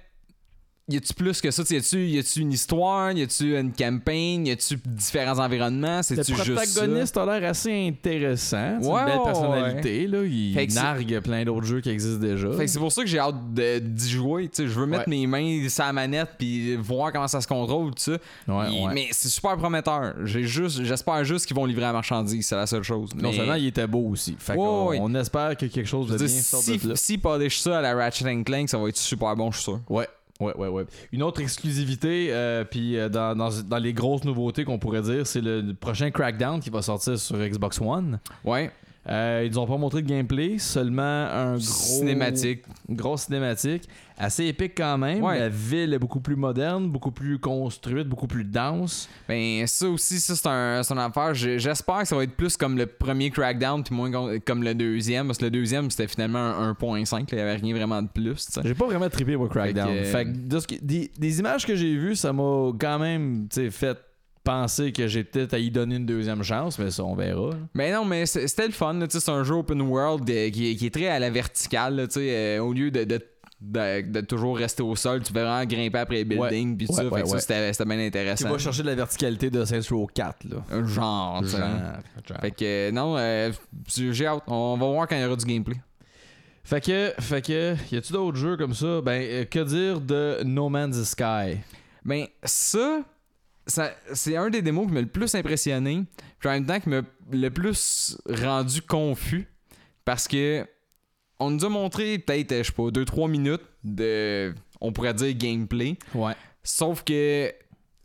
y a-tu plus que ça? Y a-tu, y a-tu une histoire? Y a-tu une campagne? Y a-tu différents environnements? C'est-tu le juste protagoniste a l'air assez intéressant. C'est ouais, une belle ouais, personnalité. Là. Il fait que nargue c'est... plein d'autres jeux qui existent déjà. Fait que c'est pour ça que j'ai hâte de, d'y jouer. T'sais, je veux mettre ouais. mes mains sur la manette puis voir comment ça se contrôle. Tout ça. Ouais, il, ouais. Mais c'est super prometteur. J'ai juste, j'espère juste qu'ils vont livrer la marchandise. C'est la seule chose. Non mais... seulement il était beau aussi. Fait ouais, qu'on, ouais. on espère que quelque chose de bien dire, sorte si, de là. Si polish ça à la Ratchet and Clank, ça va être super bon, je suis sûr. Ouais. Ouais, ouais, ouais. Une autre exclusivité, euh, puis euh, dans, dans, dans les grosses nouveautés qu'on pourrait dire, c'est le, le prochain Crackdown qui va sortir sur Xbox One. Ouais. Euh, ils nous ont pas montré de gameplay, seulement un gros... Cinématique. Une grosse cinématique. Assez épique quand même. Ouais. La ville est beaucoup plus moderne, beaucoup plus construite, beaucoup plus dense. Ben, ça aussi, ça, c'est, un, c'est une affaire. Je- j'espère que ça va être plus comme le premier Crackdown, puis moins com- comme le deuxième. Parce que le deuxième, c'était finalement un un point cinq. Il n'y avait rien vraiment de plus. T'sais. J'ai pas vraiment trippé moi Crackdown. Fait que- Fait que de ce qui- des, des images que j'ai vues, ça m'a quand même tu sais, fait penser que j'ai peut-être à y donner une deuxième chance, mais ça, on verra. là. Mais non, mais c'est- c'était le fun. Là, t'sais, c'est un jeu open world euh, qui, est- qui est très à la verticale. Là, t'sais, euh, au lieu de, de, de, de toujours rester au sol, tu peux vraiment grimper après les buildings. Puis tout Ouais, ça, ouais, fait que ça, ouais. c'était, c'était bien Tu intéressant. vas chercher de la verticalité de Saints Row quatre. Là. Un genre, t'sais. Genre, genre. Fait que euh, non, euh, j'ai hâte. On va voir quand il y aura du gameplay. Fait que, fait que, y a-tu d'autres jeux comme ça? Ben, euh, que dire de No Man's Sky? Ben, ça, ça c'est un des démos qui m'a le plus impressionné. Puis en même temps qui m'a le plus rendu confus. Parce que on nous a montré peut-être, je sais pas, deux trois minutes de, on pourrait dire, gameplay. Ouais. Sauf que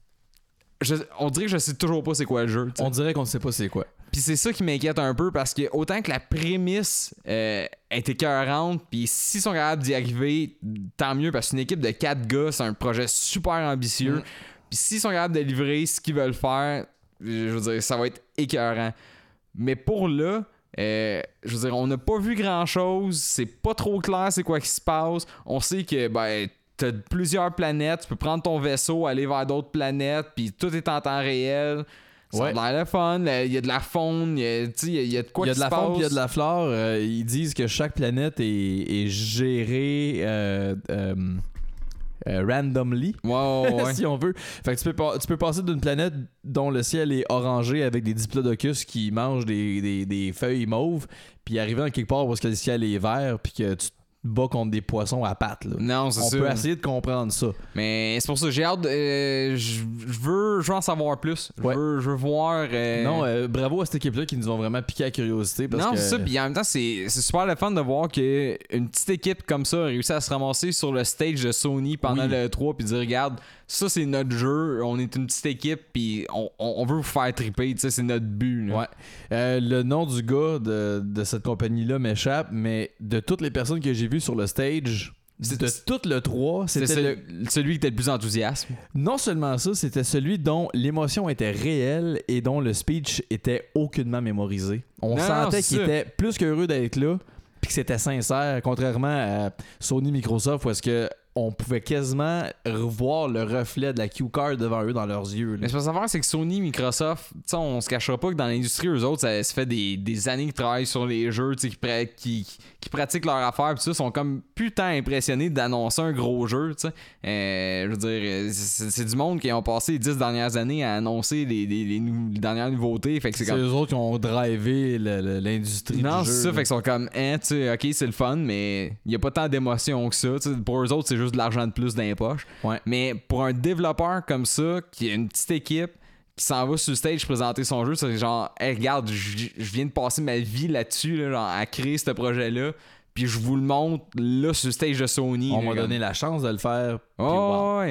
je, on dirait que je sais toujours pas c'est quoi le jeu. t'sais. On dirait qu'on ne sait pas c'est quoi. Puis c'est ça qui m'inquiète un peu parce que autant que la prémisse euh, est écœurante, puis s'ils sont capables d'y arriver, tant mieux parce que c'est une équipe de quatre gars, c'est un projet super ambitieux. Mm. Puis s'ils sont capables de livrer ce qu'ils veulent faire, je veux dire, ça va être écœurant. Mais pour là, euh, je veux dire, on n'a pas vu grand chose, c'est pas trop clair c'est quoi qui se passe. On sait que ben t'as plusieurs planètes, tu peux prendre ton vaisseau, aller vers d'autres planètes, puis tout est en temps réel. Ça Ouais. a l'air le fun, il y a de la faune, il y a, tu sais, il y a- il y a de quoi Il y a qui de la se faune puis il y a passe. de la flore. Euh, ils disent que chaque planète est, est gérée euh, euh, euh, randomly. Ouais, ouais, ouais. si on veut. Fait que tu peux, pas- tu peux passer d'une planète dont le ciel est orangé avec des diplodocus qui mangent des, des, des feuilles mauves, puis arriver dans quelque part où est-ce que le ciel est vert, puis que tu te bats contre des poissons à pattes. Là. Non, c'est On ça. peut essayer de comprendre ça. Mais c'est pour ça, j'ai hâte. euh, Je je veux, je veux en savoir plus. Je Ouais. veux, je veux voir. euh, Non, euh, bravo à cette équipe-là qui nous ont vraiment piqué la curiosité. Parce non, que... c'est ça. Puis en même temps, c'est c'est super le fun de voir qu'une petite équipe comme ça a réussi à se ramasser sur le stage de Sony pendant Oui. le E trois puis dire regarde, ça c'est notre jeu, on est une petite équipe puis on, on, on veut vous faire triper, tu sais, c'est notre but. Là. Ouais. Euh, le nom du gars de, de cette compagnie-là m'échappe, mais de toutes les personnes que j'ai vues sur le stage, C'est- de tout le trois, C'était c'était celui, le... celui qui était le plus enthousiaste. non seulement ça, c'était celui dont l'émotion était réelle et dont le speech était aucunement mémorisé. On Non, sentait non, c'est qu'il ça. était plus qu'heureux d'être là, puis que c'était sincère, contrairement à Sony Microsoft, où est-ce que on pouvait quasiment revoir le reflet de la cue-card devant eux dans leurs yeux. là. Mais ce qu'il faut savoir, c'est que Sony, Microsoft, tu sais, on se cachera pas que dans l'industrie, eux autres, ça, ça fait des, des années qu'ils travaillent sur les jeux, tu sais, qui, pra- qui, qui pratiquent leur affaire, pis ça, sont comme putain impressionnés d'annoncer un gros jeu, tu sais. Euh, je veux dire, c'est, c'est du monde qui ont passé les dix dernières années à annoncer les, les, les nou- les dernières nouveautés, fait que c'est C'est comme... eux autres qui ont drivé le- le- l'industrie Non, du jeu. c'est ça, là. fait qu'ils sont comme, hein, tu sais, ok, c'est le fun, mais il y a pas tant d'émotion que ça, tu sais. Pour eux autres, c'est juste de l'argent de plus dans les poches. Ouais. Mais pour un développeur comme ça, qui a une petite équipe, qui s'en va sur le stage présenter son jeu, c'est genre, hey, regarde, je je viens de passer ma vie là-dessus, là, genre, à créer ce projet-là, puis je vous le montre là sur le stage de Sony. On là, m'a comme- donné la chance de le faire. puis Oh, wow. ouais.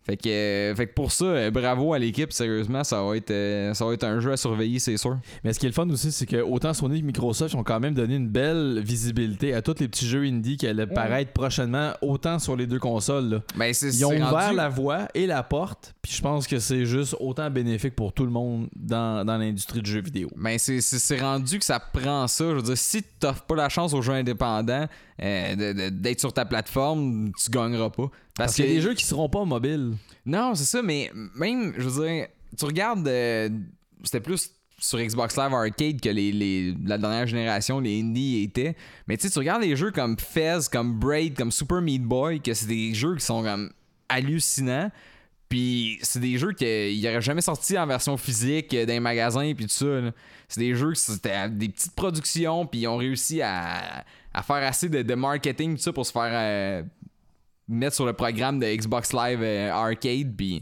Fait que, euh, fait que pour ça, euh, bravo à l'équipe, sérieusement, ça va être euh, ça va être un jeu à surveiller, c'est sûr. Mais ce qui est le fun aussi, c'est que autant Sony que Microsoft ont quand même donné une belle visibilité à tous les petits jeux indie qui allaient paraître prochainement, autant sur les deux consoles. Là. Ben, c'est, Ils ont c'est ouvert rendu... la voie et la porte, puis je pense que c'est juste autant bénéfique pour tout le monde dans, dans l'industrie du jeu vidéo. Ben, c'est, c'est, c'est rendu que ça prend ça. Je veux dire, si tu t'offres pas la chance aux jeux indépendants euh, de, de, d'être sur ta plateforme, tu gagneras pas. Parce, Parce qu'il y a des jeux qui seront pas mobiles. Non, c'est ça, mais même, je veux dire, tu regardes, euh, c'était plus sur Xbox Live Arcade que les, les, la dernière génération, les indies étaient. Mais tu sais, tu regardes les jeux comme Fez, comme Braid, comme Super Meat Boy, que c'est des jeux qui sont comme hallucinants. Puis c'est des jeux qu'ils n'auraient jamais sortis en version physique dans les magasins puis tout ça. Là. C'est des jeux qui c'était des petites productions, puis ils ont réussi à, à faire assez de, de marketing tout ça pour se faire euh, mettre sur le programme de Xbox Live euh, Arcade, puis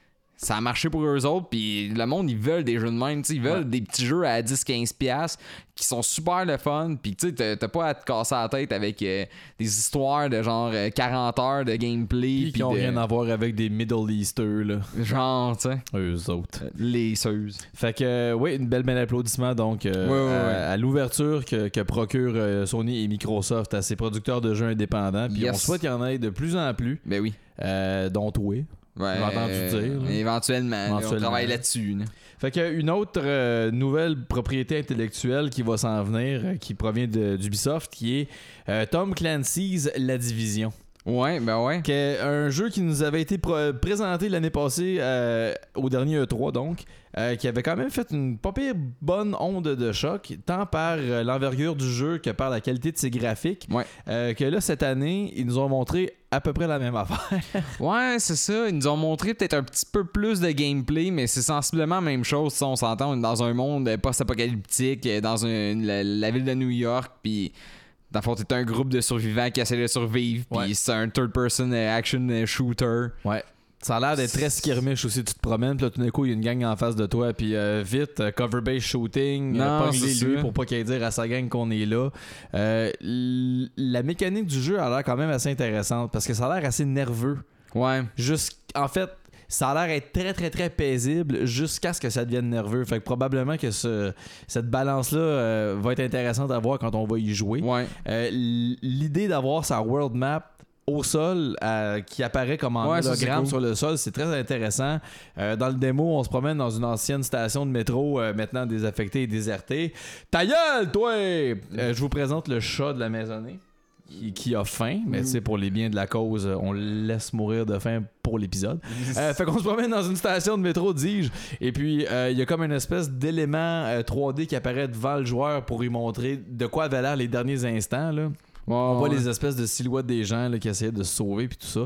ça a marché pour eux autres, puis le monde, ils veulent des jeux de même, ils veulent ouais. des petits jeux à dix à quinze piastres qui sont super le fun, puis tu sais, t'as, t'as pas à te casser la tête avec euh, des histoires de genre euh, quarante heures de gameplay. Puis qui ont de... rien à voir avec des Middle Easters, là. Genre, tu sais. Eux autres. Les seuses. Fait que, euh, oui, une belle belle applaudissement donc euh, ouais, ouais, à, ouais. à l'ouverture que, que procurent euh, Sony et Microsoft à ces producteurs de jeux indépendants, puis yes. on souhaite qu'il y en ait de plus en plus. Ben oui. Euh, dont toi. Ouais, j'ai entendu euh, dire. Là. Éventuellement, éventuellement. Là, on travaille là-dessus. Là. Fait que une autre euh, nouvelle propriété intellectuelle qui va s'en venir, euh, qui provient de, d'Ubisoft, qui est euh, Tom Clancy's La Division. Ouais, ben ouais. Qui est un jeu qui nous avait été pr- présenté l'année passée euh, au dernier E trois, donc, euh, qui avait quand même fait une pas pire bonne onde de choc, tant par euh, l'envergure du jeu que par la qualité de ses graphiques. Ouais. Euh, que là, cette année, ils nous ont montré à peu près la même affaire. Ouais, c'est ça. Ils nous ont montré peut-être un petit peu plus de gameplay, mais c'est sensiblement la même chose. On s'entend, on est dans un monde post-apocalyptique, dans une, la, la ville de New York, puis dans le fond, t'es un groupe de survivants qui essaient de survivre, puis ouais. c'est un third-person action shooter. Ouais. Ça a l'air d'être très skirmish aussi. Tu te promènes, puis là, tout d'un coup, il y a une gang en face de toi, puis euh, vite, euh, cover-base shooting, euh, pogne-les lui pour pas qu'il dire à sa gang qu'on est là. Euh, l- la mécanique du jeu a l'air quand même assez intéressante, parce que ça a l'air assez nerveux. Ouais. Jusqu'... En fait, ça a l'air être très, très, très paisible jusqu'à ce que ça devienne nerveux. Fait que probablement que ce, cette balance-là euh, va être intéressante à voir quand on va y jouer. Ouais. Euh, l'idée d'avoir sa world map au sol euh, qui apparaît comme en ouais, hologramme cool. sur le sol, c'est très intéressant. Euh, dans le démo, on se promène dans une ancienne station de métro euh, maintenant désaffectée et désertée. Ta gueule, toi! Euh, je vous présente le chat de la maisonnée qui, qui a faim, mais mm. tu sais, pour les biens de la cause, on le laisse mourir de faim pour l'épisode. euh, fait qu'on se promène dans une station de métro, dis-je, et puis il euh, y a comme une espèce d'élément euh, trois D qui apparaît devant le joueur pour lui montrer de quoi avaient l'air les derniers instants, là. Oh, on voit ouais. les espèces de silhouettes des gens là, qui essayaient de se sauver puis tout ça.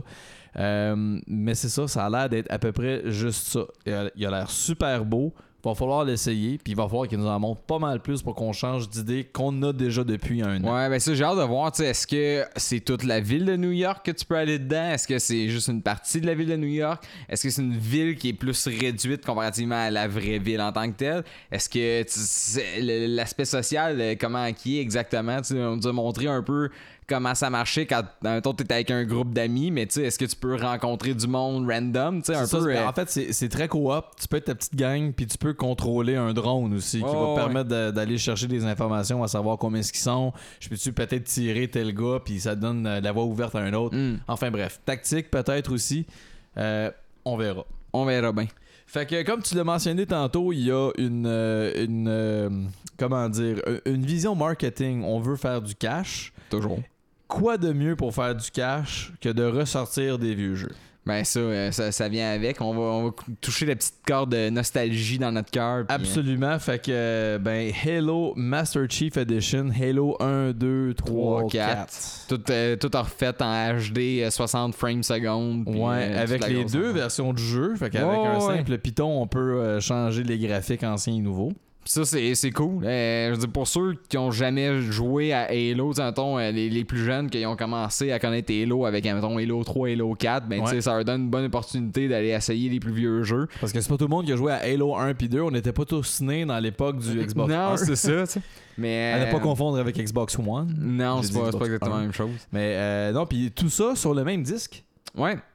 Euh, mais c'est ça, ça a l'air d'être à peu près juste ça. Il a, il a l'air super beau. Il va falloir l'essayer, puis il va falloir qu'il nous en montre pas mal plus pour qu'on change d'idée qu'on a déjà depuis un an. Ouais, ben ça, j'ai hâte de voir, tu sais, est-ce que c'est toute la ville de New York que tu peux aller dedans? Est-ce que c'est juste une partie de la ville de New York? Est-ce que c'est une ville qui est plus réduite comparativement à la vraie ville en tant que telle? Est-ce que c'est, l'aspect social, comment qui est exactement? Tu sais, on nous a montré un peu comment ça marchait quand mettons, t'es avec un groupe d'amis, mais tu sais, est-ce que tu peux rencontrer du monde random, tu sais, un ça, peu. Euh... En fait, c'est, c'est très coop. Tu peux être ta petite gang, puis tu peux contrôler un drone aussi, qui oh, va te ouais. permettre de, d'aller chercher des informations, à savoir combien est-ce qu'ils sont. Je peux-tu peut-être tirer tel gars, puis ça donne la voie ouverte à un autre. Mm. Enfin bref, tactique peut-être aussi. Euh, on verra. On verra bien. Fait que comme tu l'as mentionné tantôt, il y a une, euh, une euh, comment dire, une vision marketing. On veut faire du cash. Toujours. Quoi de mieux pour faire du cash que de ressortir des vieux jeux? Ben ça, euh, ça, ça vient avec. On va, on va toucher la petite corde de nostalgie dans notre cœur. Pis... Absolument. Fait que, ben, Halo Master Chief Edition, Halo un, deux, trois, quatre. Tout, euh, tout refait en H D, soixante frames secondes. Ouais, euh, avec les deux enfant. versions du jeu. Fait qu'avec oh, un ouais. simple Python, on peut euh, changer les graphiques anciens et nouveaux. Ça, c'est, c'est cool. Euh, je veux dire, pour ceux qui ont jamais joué à Halo, mettons, les, les plus jeunes qui ont commencé à connaître Halo avec mettons, Halo trois, Halo quatre, ben, ouais. ça leur donne une bonne opportunité d'aller essayer les plus vieux jeux. Parce que c'est pas tout le monde qui a joué à Halo un puis deux. On n'était pas tous nés dans l'époque du Xbox non, un. Non, c'est ça. T'sais. Mais à ne pas confondre avec Xbox One. Non, c'est pas, c'est pas exactement la même chose. Mais euh, non, puis tout ça sur le même disque. Ouais.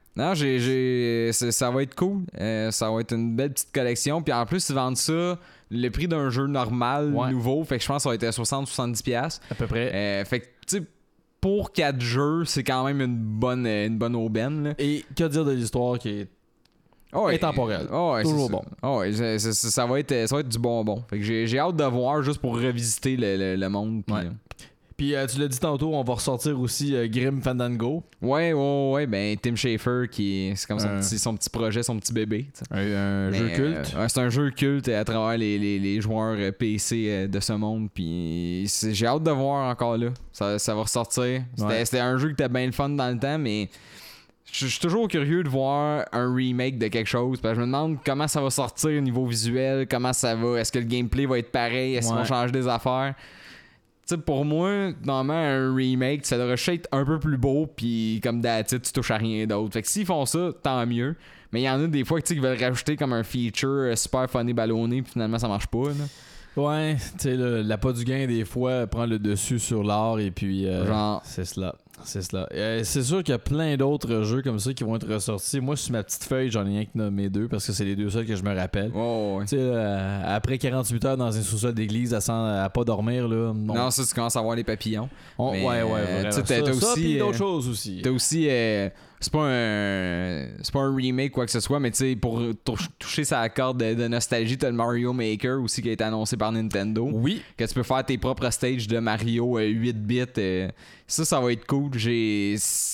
Non, j'ai, j'ai, ça, ça va être cool. Euh, ça va être une belle petite collection. Puis en plus, ils vendent ça le prix d'un jeu normal, ouais. nouveau. Fait que je pense que ça va être à soixante à soixante-dix dollars. À peu près. Euh, fait que, tu sais, pour quatre jeux, c'est quand même une bonne, une bonne aubaine. Là. Et que dire de l'histoire qui est Oh ouais, intemporelle. Oh ouais, toujours c'est bon. Ça. Oh ouais, c'est, c'est, ça, va être, ça va être du bonbon. Fait que j'ai, j'ai hâte de voir juste pour revisiter le, le, le monde. Pis, ouais. Puis euh, tu l'as dit tantôt, on va ressortir aussi euh, Grim Fandango. Ouais, ouais, ouais. Ben, Tim Schafer, qui c'est comme son, euh... petit, son petit projet, son petit bébé. Un, un jeu culte. Euh, c'est un jeu culte à travers les, les, les joueurs P C de ce monde. Puis j'ai hâte de voir encore là. Ça, ça va ressortir. C'était, ouais. c'était un jeu qui était bien le fun dans le temps, mais je suis toujours curieux de voir un remake de quelque chose. Parce que je me demande comment ça va sortir au niveau visuel, comment ça va. Est-ce que le gameplay va être pareil? Est-ce ouais. qu'ils vont changer des affaires? T'sais, pour moi, normalement, un remake, ça devrait être un peu plus beau, puis comme d'habitude, tu touches à rien d'autre. Fait que s'ils font ça, tant mieux. Mais il y en a des fois qui veulent rajouter comme un feature super funny ballonné, puis finalement, ça marche pas. Là. Ouais, tu sais, l'appât du gain, des fois, prend le dessus sur l'art, et puis euh, genre, c'est cela. C'est cela. Euh, c'est sûr qu'il y a plein d'autres jeux comme ça qui vont être ressortis. Moi, sur ma petite feuille, j'en ai rien que nommé deux parce que c'est les deux seuls que je me rappelle. Oh, ouais. Tu sais, euh, après quarante-huit heures dans un sous-sol d'église à, sans, à pas dormir, là. Non, non ça, tu commences à voir les papillons. On, mais, ouais, ouais, euh, vraiment. Tu sais, t'as, ça, aussi. Ça, d'autres euh, choses aussi. T'as aussi. Euh, c'est pas un. C'est pas un remake, quoi que ce soit, mais tu sais, pour toucher sa corde de, de nostalgie, t'as le Mario Maker aussi qui a été annoncé par Nintendo. Oui. Que tu peux faire tes propres stages de Mario euh, huit bits. Euh, ça, ça va être cool. J'ai.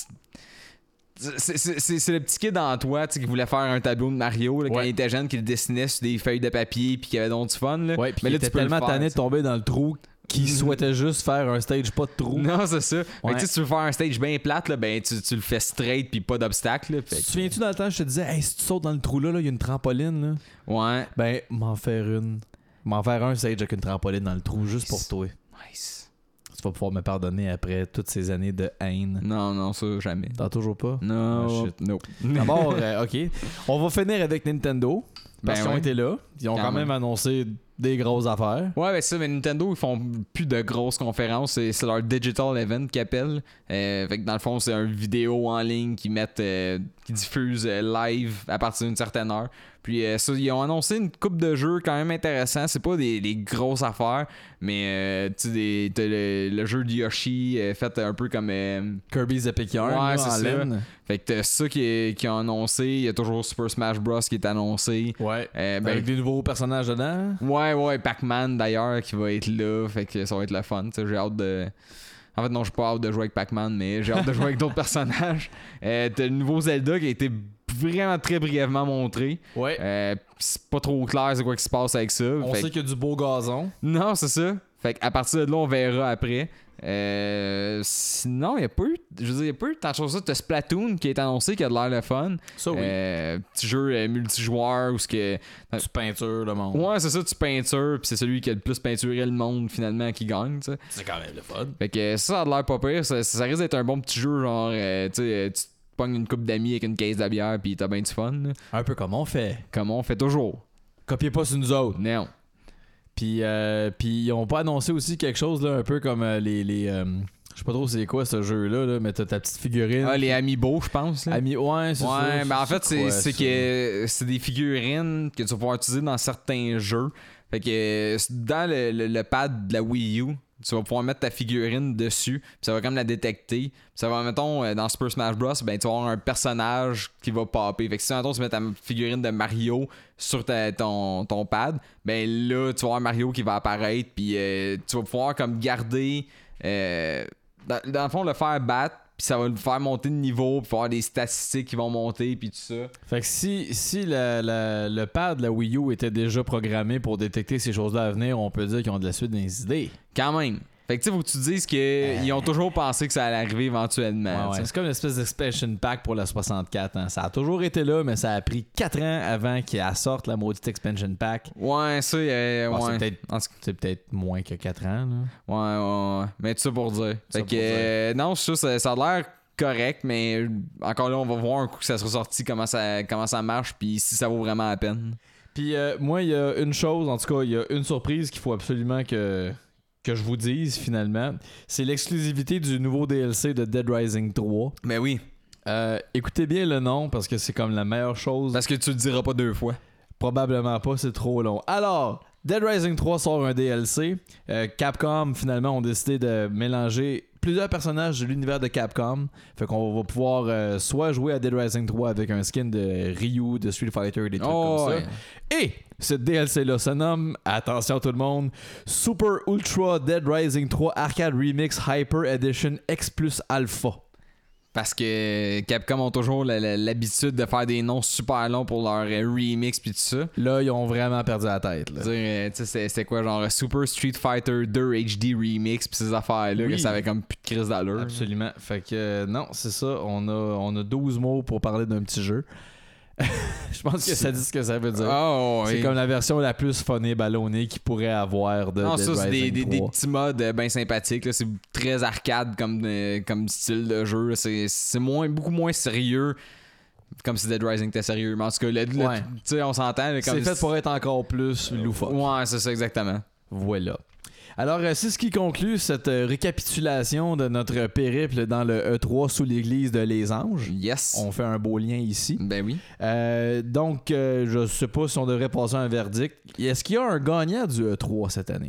C'est, c'est, c'est, c'est le petit kid en toi qui voulait faire un tableau de Mario là, ouais. quand il était jeune, qui le dessinait sur des feuilles de papier puis qui avait donc du fun. Là. Ouais, mais il là, était tu peux tellement faire, tanné de tomber dans le trou qu'il souhaitait juste faire un stage pas de trou. Non, c'est ça. Ouais. Mais si tu veux faire un stage bien plate, là, ben, tu, tu le fais straight puis pas d'obstacle. Là, fait tu que... te souviens-tu dans le temps, je te disais, hey, si tu sautes dans le trou là, il y a une trampoline. Là. Ouais. Ben, m'en faire une. M'en faire un stage avec une trampoline dans le trou nice. Juste pour toi. Nice. Tu vas pouvoir me pardonner après toutes ces années de haine. Non, non, ça, jamais. T'as toujours pas? Non. Oh, shit. No. D'abord, euh, OK. On va finir avec Nintendo. Parce ben qu'ils ouais. ont été là. Ils ont quand, quand même. même annoncé des grosses affaires. Ouais, ben ça, mais Nintendo, ils font plus de grosses conférences. C'est, c'est leur Digital Event qu'ils appellent. Euh, fait que dans le fond, c'est une vidéo en ligne qu'ils mettent, euh, qui diffusent euh, live à partir d'une certaine heure. Puis euh, ça, ils ont annoncé une coupe de jeux quand même intéressants. C'est pas des, des grosses affaires, mais euh, tu sais, t'as le, le jeu de Yoshi euh, fait un peu comme euh, Kirby's Epic Yarn. Ouais, là, c'est en ça. laine. Fait que t'as ça qui, est, qui ont annoncé. Il y a toujours Super Smash Bros qui est annoncé. Ouais. Euh, ben, avec des nouveaux personnages dedans. Ouais, ouais. Pac-Man d'ailleurs qui va être là. Fait que ça va être le fun. T'sais, j'ai hâte de. En fait, non, j'ai pas hâte de jouer avec Pac-Man, mais j'ai hâte de jouer avec d'autres personnages. Euh, t'as le nouveau Zelda qui a été vraiment très brièvement montré. Ouais. Euh, c'est pas trop clair c'est quoi qui se passe avec ça. On fait sait qu'il y a du beau gazon. Non, c'est ça. Fait qu'à partir de là, on verra après. Euh, sinon, il n'y a pas eu. Je veux dire, il y a pas eu tant de choses. T'as Splatoon qui est annoncé, qui a de l'air le fun. Ça, oui. Euh, petit jeu euh, multijoueur où ce que. Tu peintures le monde. Ouais, c'est ça, tu peintures, puis c'est celui qui a le plus peinturé le monde finalement qui gagne, tu sais. C'est quand même le fun. Fait que ça, ça a de l'air pas pire. Ça, ça risque d'être un bon petit jeu, genre, euh, tu sais, tu pognes une coupe d'amis avec une caisse de bière, puis t'as bien du fun. Là. Un peu comme on fait. Comme on fait toujours. Copiez pas sur nous autres. Non. Puis, euh, puis ils ont pas annoncé aussi quelque chose, là, un peu comme euh, les. les euh, je sais pas trop c'est quoi ce jeu-là, là, mais t'as ta petite figurine. Ah, les Amiibo, je pense. Là. Ami... Ouais, c'est ouais, ça. Ouais, ben en fait, c'est, quoi, c'est ça? que c'est des figurines que tu vas pouvoir utiliser dans certains jeux. Fait que dans le, le, le pad de la Wii U, tu vas pouvoir mettre ta figurine dessus, puis ça va comme la détecter. Puis ça va, mettons, dans Super Smash Bros, ben tu vas avoir un personnage qui va popper. Fait que si, mettons, tu mets ta figurine de Mario sur ta, ton, ton pad, ben là, tu vas avoir Mario qui va apparaître, puis euh, tu vas pouvoir comme garder... Euh, dans, dans le fond, le faire battre, puis ça va le faire monter de niveau, puis avoir des statistiques qui vont monter, puis tout ça. Fait que si, si la, la, le pad de la Wii U était déjà programmé pour détecter ces choses-là à venir, on peut dire qu'ils ont de la suite des idées. Quand même. Fait que tu sais, faut que tu dises qu'ils euh... ont toujours pensé que ça allait arriver éventuellement. Ouais, ouais. C'est comme une espèce d'expansion pack pour la soixante-quatre. Hein. Ça a toujours été là, mais ça a pris quatre ans avant qu'elle sorte la maudite expansion pack. Ouais, ça, euh, bon, ouais. C'est peut-être, c'est peut-être moins que quatre ans. Là. Ouais, ouais, ouais. Mais tout ça pour dire. Ça fait pour que, dire. Euh, non, ça, ça, ça a l'air correct, mais encore là, on va voir un coup que ça sera sorti, comment ça, comment ça marche, puis si ça vaut vraiment la peine. Puis euh, moi, il y a une chose, en tout cas, il y a une surprise qu'il faut absolument que... que je vous dise finalement, c'est l'exclusivité du nouveau D L C de Dead Rising trois. Ben oui. Euh, écoutez bien le nom parce que c'est comme la meilleure chose. Parce que tu le diras pas deux fois. Probablement pas, c'est trop long. Alors, Dead Rising trois sort un D L C. Euh, Capcom, finalement, ont décidé de mélanger plusieurs personnages de l'univers de Capcom. Fait qu'on va pouvoir euh, soit jouer à Dead Rising trois avec un skin de Ryu, de Street Fighter, des trucs Oh, comme ouais. ça. Et ce D L C-là se nomme, attention tout le monde, Super Ultra Dead Rising trois Arcade Remix Hyper Edition X plus Alpha. Parce que Capcom ont toujours la- la- l'habitude de faire des noms super longs pour leur euh, remix pis tout ça. Là, ils ont vraiment perdu la tête. Là. Dire, euh, tu sais, c'est- c'était quoi, genre Super Street Fighter deux H D Remix pis ces affaires-là, Oui. que ça avait comme plus de crise d'allure. Absolument. Fait que euh, non, c'est ça. On a, on a douze mots pour parler d'un petit jeu. Je pense que ça dit ce que ça veut dire. Oh, C'est oui. comme la version la plus funnée ballonnée qu'il pourrait avoir de Non, Dead ça, c'est des, Rising des, des trois. petits modes euh, bien sympathiques. là. C'est très arcade comme, euh, comme style de jeu. là. C'est c'est moins, beaucoup moins sérieux. Comme si Dead Rising était sérieux. Mais en tout cas, le, le- Ouais. tu sais, on s'entend. là, comme C'est fait pour être encore plus loufoque. Ouais, c'est ça, exactement. Voilà. Alors, euh, c'est ce qui conclut cette euh, récapitulation de notre périple dans le E trois sous l'église de Les Anges. Yes. On fait un beau lien ici. Ben oui. Euh, donc, euh, je sais pas si on devrait passer un verdict. Est-ce qu'il y a un gagnant du E trois cette année?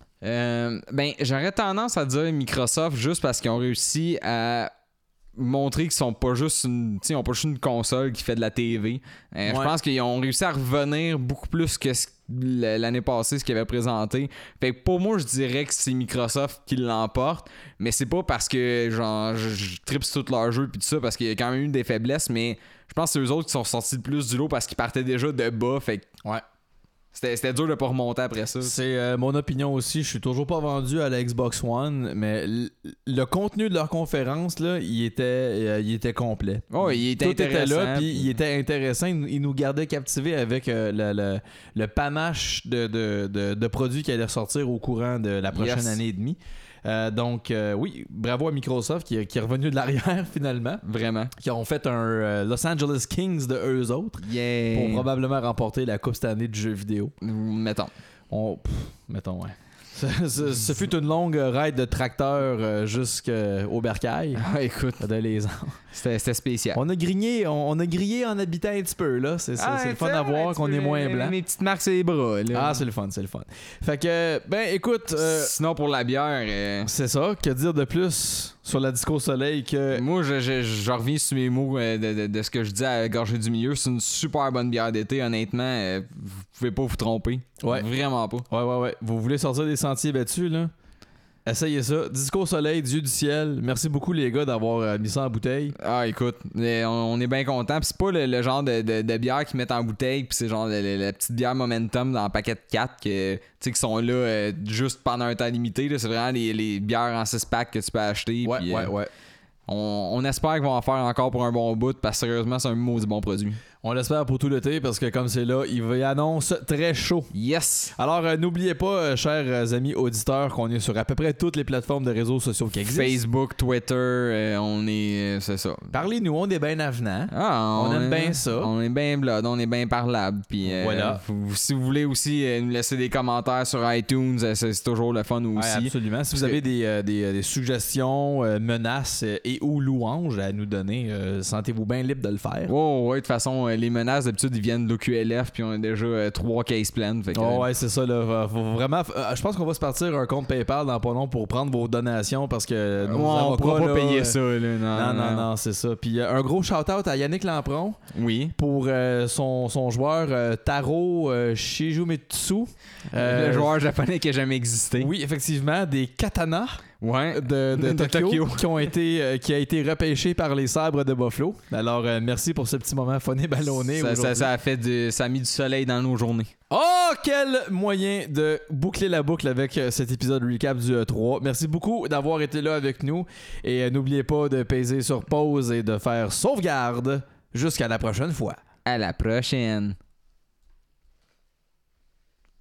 Euh, ben, j'aurais tendance à dire Microsoft juste parce qu'ils ont réussi à montrer qu'ils sont pas juste une, t'sais, ils ont pas juste une console qui fait de la T V. Euh, Je Ouais. pense qu'ils ont réussi à revenir beaucoup plus que ce- l'année passée, ce qu'ils avaient présenté. Fait que pour moi, je dirais que c'est Microsoft qui l'emporte, mais c'est pas parce que genre je, je tripe sur tous leurs jeux puis tout ça, parce qu'il y a quand même eu des faiblesses, mais je pense que c'est eux autres qui sont sortis le plus du lot parce qu'ils partaient déjà de bas. Fait que Ouais. c'était, c'était dur de pas remonter après ça. C'est euh, mon opinion aussi. Je suis toujours pas vendu à la Xbox One, mais l- le contenu de leur conférence, là, il était, euh, il était complet. Oh, il était Tout était là, intéressant, puis puis- il était intéressant. Il, nous- il nous gardait captivés avec euh, le, le, le panache de, de, de, de produits qui allaient sortir au courant de la prochaine Yes. année et demie. Euh, donc, euh, oui, bravo à Microsoft qui, qui est revenu de l'arrière finalement, Vraiment. qui ont fait un euh, Los Angeles Kings de eux autres Yeah. pour probablement remporter la Coupe cette année du jeu vidéo. Mettons. On, pff, mettons, ouais. Ce, ce- ce fut une longue ride de tracteur euh, jusqu'au bercail Ah, écoute, de Les Anges. c'était, c'était spécial. On a grillé, on, on a grillé en habitant un petit peu, là. C'est, c'est- c'est le fun à voir qu'on est moins blanc. Mes petites marques sur les bras, là. Ah, c'est le fun, c'est le fun. Fait que, ben, écoute, euh, Sinon, pour la bière, euh, c'est ça. Que dire de plus sur la Disco Soleil que. moi, je, je, je reviens sur mes mots euh, de, de, de ce que je dis à Gorgée du Milieu. C'est une super bonne bière d'été, honnêtement. euh, vous pouvez pas vous tromper. Ouais. Vraiment pas. Ouais, ouais, ouais. Vous voulez sortir des sentiers battus, là? Essayez ça. Disco Soleil, Dieu du ciel. Merci beaucoup, les gars, d'avoir euh, mis ça en bouteille. Ah, écoute, euh, on, on est bien content. C'est pas le, le genre de, de, de bière qu'ils mettent en bouteille, puis c'est genre le- le- la petite bière Momentum dans le paquet de quatre que, tu sais, qui sont là euh, juste pendant un temps limité. Là. C'est vraiment les, les bières en six packs que tu peux acheter. Ouais, puis, ouais, euh, ouais. On, on espère qu'ils vont en faire encore pour un bon bout, parce que sérieusement, c'est un maudit bon produit. On l'espère pour tout l'été parce que, comme c'est là, il va y annonce très chaud. Yes! Alors, euh, n'oubliez pas, euh, chers euh, amis auditeurs, qu'on est sur à peu près toutes les plateformes de réseaux sociaux qui existent. Facebook, Twitter, euh, on est. euh, c'est ça. Parlez-nous, on est bien avenant. Ah, On aime est- bien ça. On est bien blood, on est bien parlable. Puis, euh, Voilà. vous- si vous voulez aussi euh, nous laisser des commentaires sur iTunes, euh, c'est, c'est toujours le fun Ouais, aussi. absolument. Si vous Parce avez des, euh, des, euh, des suggestions, euh, menaces euh, et ou louanges à nous donner, euh, sentez-vous bien libre de le faire. Oh, ouais, de toute façon, euh, les menaces, d'habitude, ils viennent de l'O Q L F, puis on a déjà euh, trois cases pleines. Fait que, Oh ouais, c'est ça. Là. Faut- faut vraiment, euh, je pense qu'on va se partir un compte PayPal dans pas long pour prendre vos donations parce que euh, nos ouais, on avocats, pourra pas là, payer euh, ça. Là, Non, non, non, non, c'est ça. Puis euh, un gros shout-out à Yannick Lampron Oui. pour euh, son, son joueur euh, Taro euh, Shijumetsu. Euh, le joueur japonais qui a jamais existé. Oui, effectivement, des katanas Ouais. de, de, De Tokyo, Tokyo. qui ont été euh, qui a été repêché par les sabres de Buffalo. Alors euh, merci pour ce petit moment funné ballonné. Ça, ça, aujourd'hui. ça a fait du, ça a mis du soleil dans nos journées. Oh, quel moyen de boucler la boucle avec euh, cet épisode recap du E trois. Merci beaucoup d'avoir été là avec nous et euh, n'oubliez pas de peser sur pause et de faire sauvegarde jusqu'à la prochaine fois. À la prochaine.